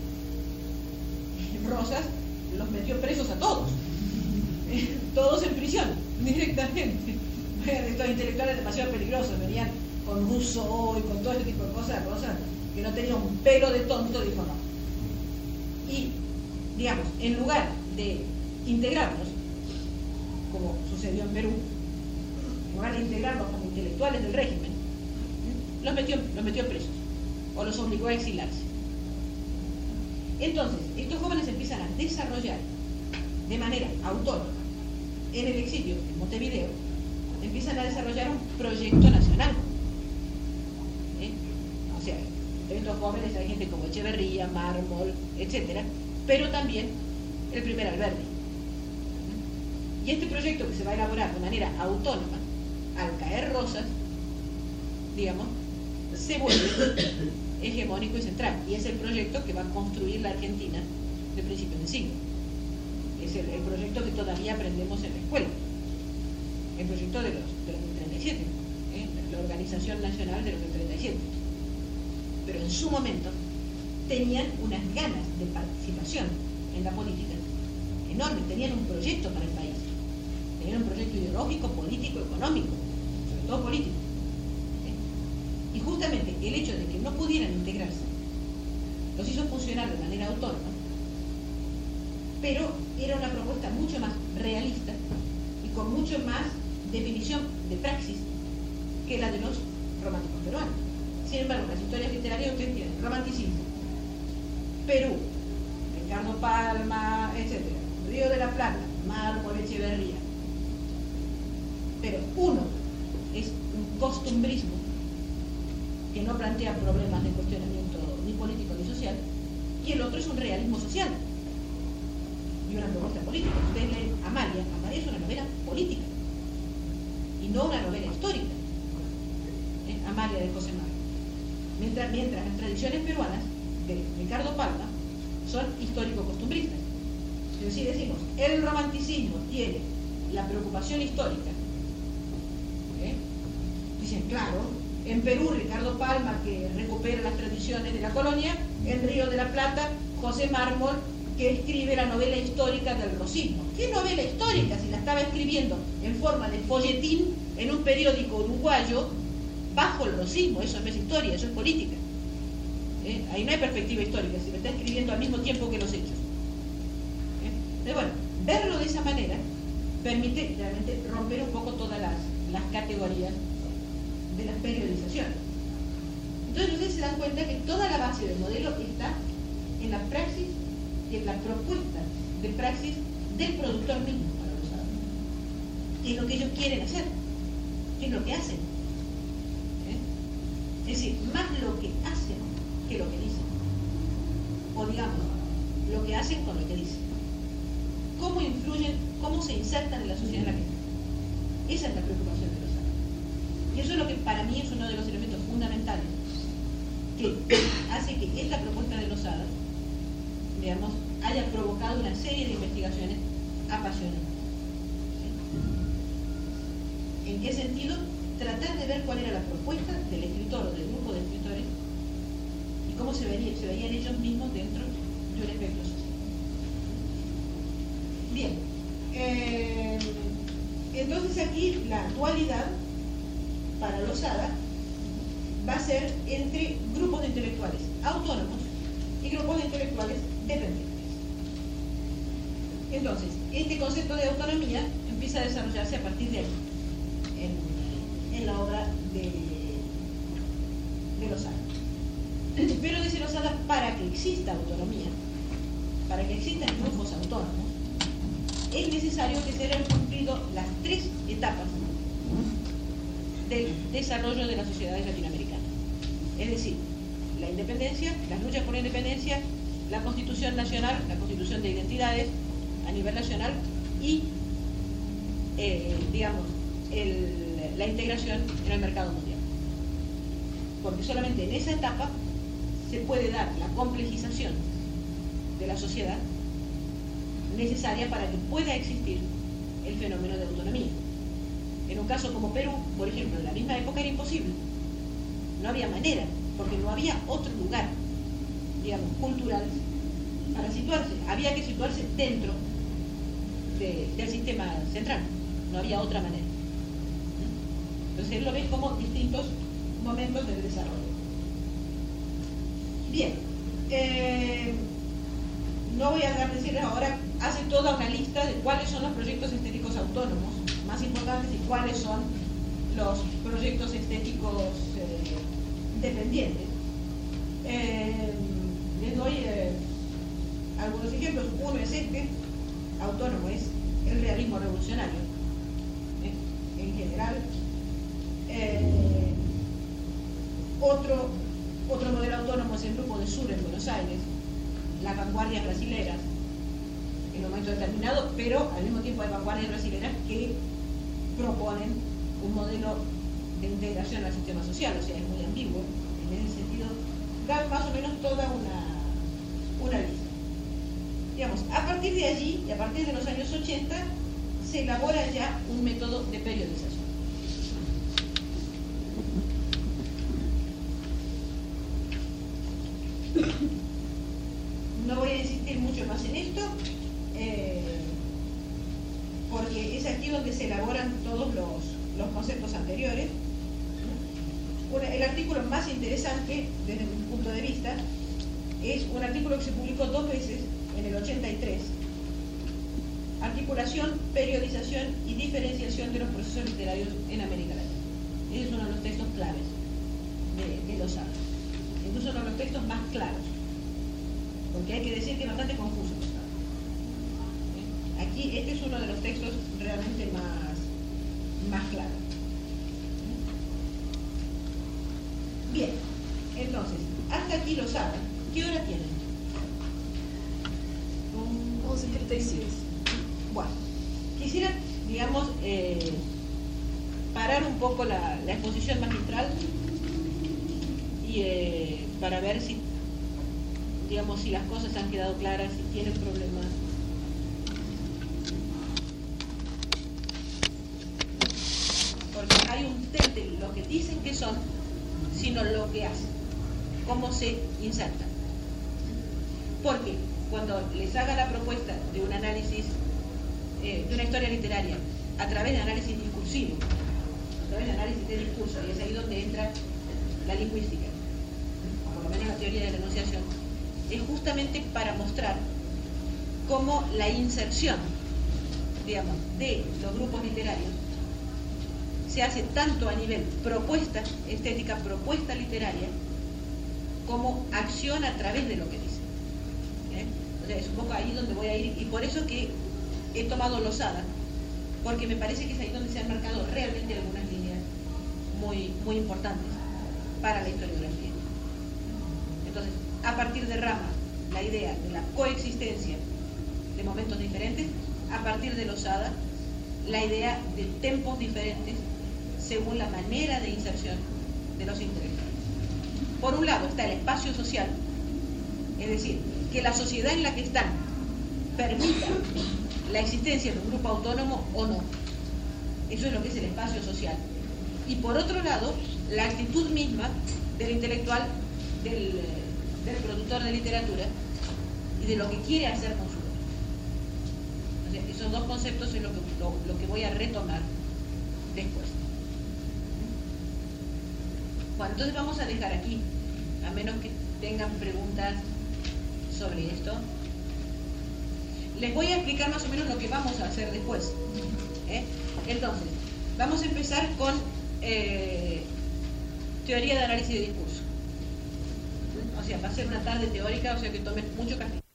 Rosas los metió presos a todos, todos en prisión, directamente. Estos intelectuales demasiado peligrosos, venían con Rousseau y con todo este tipo de cosas, Rosas, que no tenía un pelo de tonto, dijo no. Y, digamos, en lugar de integrarlos, como sucedió en Perú, en lugar de integrarlos como intelectuales del régimen, los metió presos, o los obligó a exilarse. Entonces, estos jóvenes empiezan a desarrollar de manera autónoma, en el exilio, en Montevideo, empiezan a desarrollar un proyecto nacional. O sea, entre estos jóvenes hay gente como Echeverría, Mármol, etcétera, pero también el primer Alberdi. Y este proyecto, que se va a elaborar de manera autónoma, al caer Rosas, digamos, se vuelve hegemónico y central. Y es el proyecto que va a construir la Argentina de principios del siglo. Es el proyecto que todavía aprendemos en la escuela. El proyecto de los del 37, la Organización Nacional de los del 37. Pero en su momento tenían unas ganas de participación en la política enormes, tenían un proyecto para el país, tenían un proyecto ideológico, político, económico, sobre todo político. Y justamente el hecho de que no pudieran integrarse los hizo funcionar de manera autónoma, pero era una propuesta mucho más realista y con mucho más definición de praxis que la de los románticos peruanos. Sin embargo, las historias literarias ustedes tienen romanticismo, Perú, Ricardo Palma, etc. Río de la Plata, Mármol, Echeverría. Pero uno es un costumbrismo que no plantea problemas de cuestionamiento ni político ni social, y el otro es un realismo social y una propuesta política. Ustedes leen Amalia es una novela política y no una novela histórica. Amalia de José Marco. Mientras las tradiciones peruanas de Ricardo Palma son histórico-costumbristas. Pero si decimos, el romanticismo tiene la preocupación histórica, dicen, claro, en Perú Ricardo Palma, que recupera las tradiciones de la colonia, en Río de la Plata José Mármol, que escribe la novela histórica del rosismo. ¿Qué novela histórica si la estaba escribiendo en forma de folletín en un periódico uruguayo bajo el rosismo? Eso no es historia, eso es política. Ahí no hay perspectiva histórica, si lo está escribiendo al mismo tiempo que los hechos. Pero bueno, verlo de esa manera permite realmente romper un poco todas las categorías de las periodizaciones. Entonces ustedes se dan cuenta que toda la base del modelo está en la praxis y en la propuesta de praxis del productor mismo para los datos. ¿Qué es lo que ellos quieren hacer? ¿Qué es lo que hacen? Es decir, más lo que hacen que lo que dicen. O digamos, lo que hacen con lo que dicen. ¿Cómo influyen, cómo se insertan en la sociedad en la que están? Esa es la preocupación de los datos. Y eso es lo que para mí es uno de los elementos fundamentales que hace que esta propuesta de Losada, digamos, haya provocado una serie de investigaciones apasionantes. ¿Sí? ¿En qué sentido? Tratar de ver cuál era la propuesta del escritor o del grupo de escritores y cómo se veían ellos mismos dentro de un espectro social. Bien, entonces aquí la actualidad para Losada va a ser entre grupos de intelectuales autónomos y grupos de intelectuales dependientes. Entonces, este concepto de autonomía empieza a desarrollarse a partir de ahí, en la obra de Losada. Pero dice Losada, para que exista autonomía, para que existan grupos autónomos, es necesario que se hayan cumplido las 3 etapas del desarrollo de las sociedades latinoamericanas. Es decir, la independencia, las luchas por la independencia, la constitución nacional, la constitución de identidades a nivel nacional y, digamos, la integración en el mercado mundial. Porque solamente en esa etapa se puede dar la complejización de la sociedad necesaria para que pueda existir el fenómeno de autonomía. En un caso como Perú, por ejemplo, en la misma época era imposible. No había manera, porque no había otro lugar, digamos, cultural para situarse. Había que situarse dentro del sistema central. No había otra manera. Entonces él lo ve como distintos momentos del desarrollo. Bien, no voy a decirles ahora, hace toda una lista de cuáles son los proyectos estéticos autónomos más importantes y cuáles son los proyectos estéticos dependientes. Les doy algunos ejemplos. Uno es este, autónomo, es el realismo revolucionario, en general. Otro Otro modelo autónomo es el Grupo de Sur en Buenos Aires, las vanguardias brasileras, en un momento determinado, pero al mismo tiempo hay vanguardias brasileras que proponen un modelo de integración al sistema social, o sea, es muy ambiguo. En ese sentido, da más o menos toda una lista. Digamos, a partir de allí, y a partir de los años 80, se elabora ya un método de periodización. No voy a insistir mucho más en esto, porque es aquí donde se elaboran todos los conceptos anteriores. El artículo más interesante, desde mi punto de vista, es un artículo que se publicó 2 veces, en el 83, Articulación, periodización y diferenciación de los procesos literarios en América Latina. Ese es uno de los textos claves de Lozada. Incluso uno de los textos más claros, porque hay que decir que es bastante confuso Lozada. Aquí este es uno de los textos realmente más claros. Bien, entonces, hasta aquí Lozada. ¿Qué hora tienen? 11:36. Bueno, quisiera, digamos, parar un poco la exposición magistral y para ver si, digamos, si las cosas han quedado claras, si tienen problemas. Porque hay un tema de lo que dicen que son, sino lo que hacen, cómo se insertan. Porque cuando les haga la propuesta de un análisis, de una historia literaria, a través de análisis discursivo, a través de análisis de discurso, y es ahí donde entra la lingüística, o por lo menos la teoría de la enunciación, es justamente para mostrar cómo la inserción, digamos, de los grupos literarios se hace tanto a nivel propuesta estética, propuesta literaria, como acción a través de lo que dice. O sea, es un poco ahí donde voy a ir, y por eso que he tomado Lozada, porque me parece que es ahí donde se han marcado realmente algunas líneas muy importantes para la historiografía. Entonces, a partir de Rama, la idea de la coexistencia de momentos diferentes, a partir de Lozada, la idea de tempos diferentes según la manera de inserción de los intelectuales. Por un lado está el espacio social, es decir, que la sociedad en la que están permita la existencia de un grupo autónomo o no. Eso es lo que es el espacio social. Y por otro lado, la actitud misma del intelectual, del productor de literatura y de lo que quiere hacer con su obra. O sea, esos dos conceptos es lo que voy a retomar después. Bueno, entonces vamos a dejar aquí, a menos que tengan preguntas sobre esto. Les voy a explicar más o menos lo que vamos a hacer después. Entonces, vamos a empezar con teoría de análisis de discurso. O sea, va a ser una tarde teórica, o sea que tomen mucho café.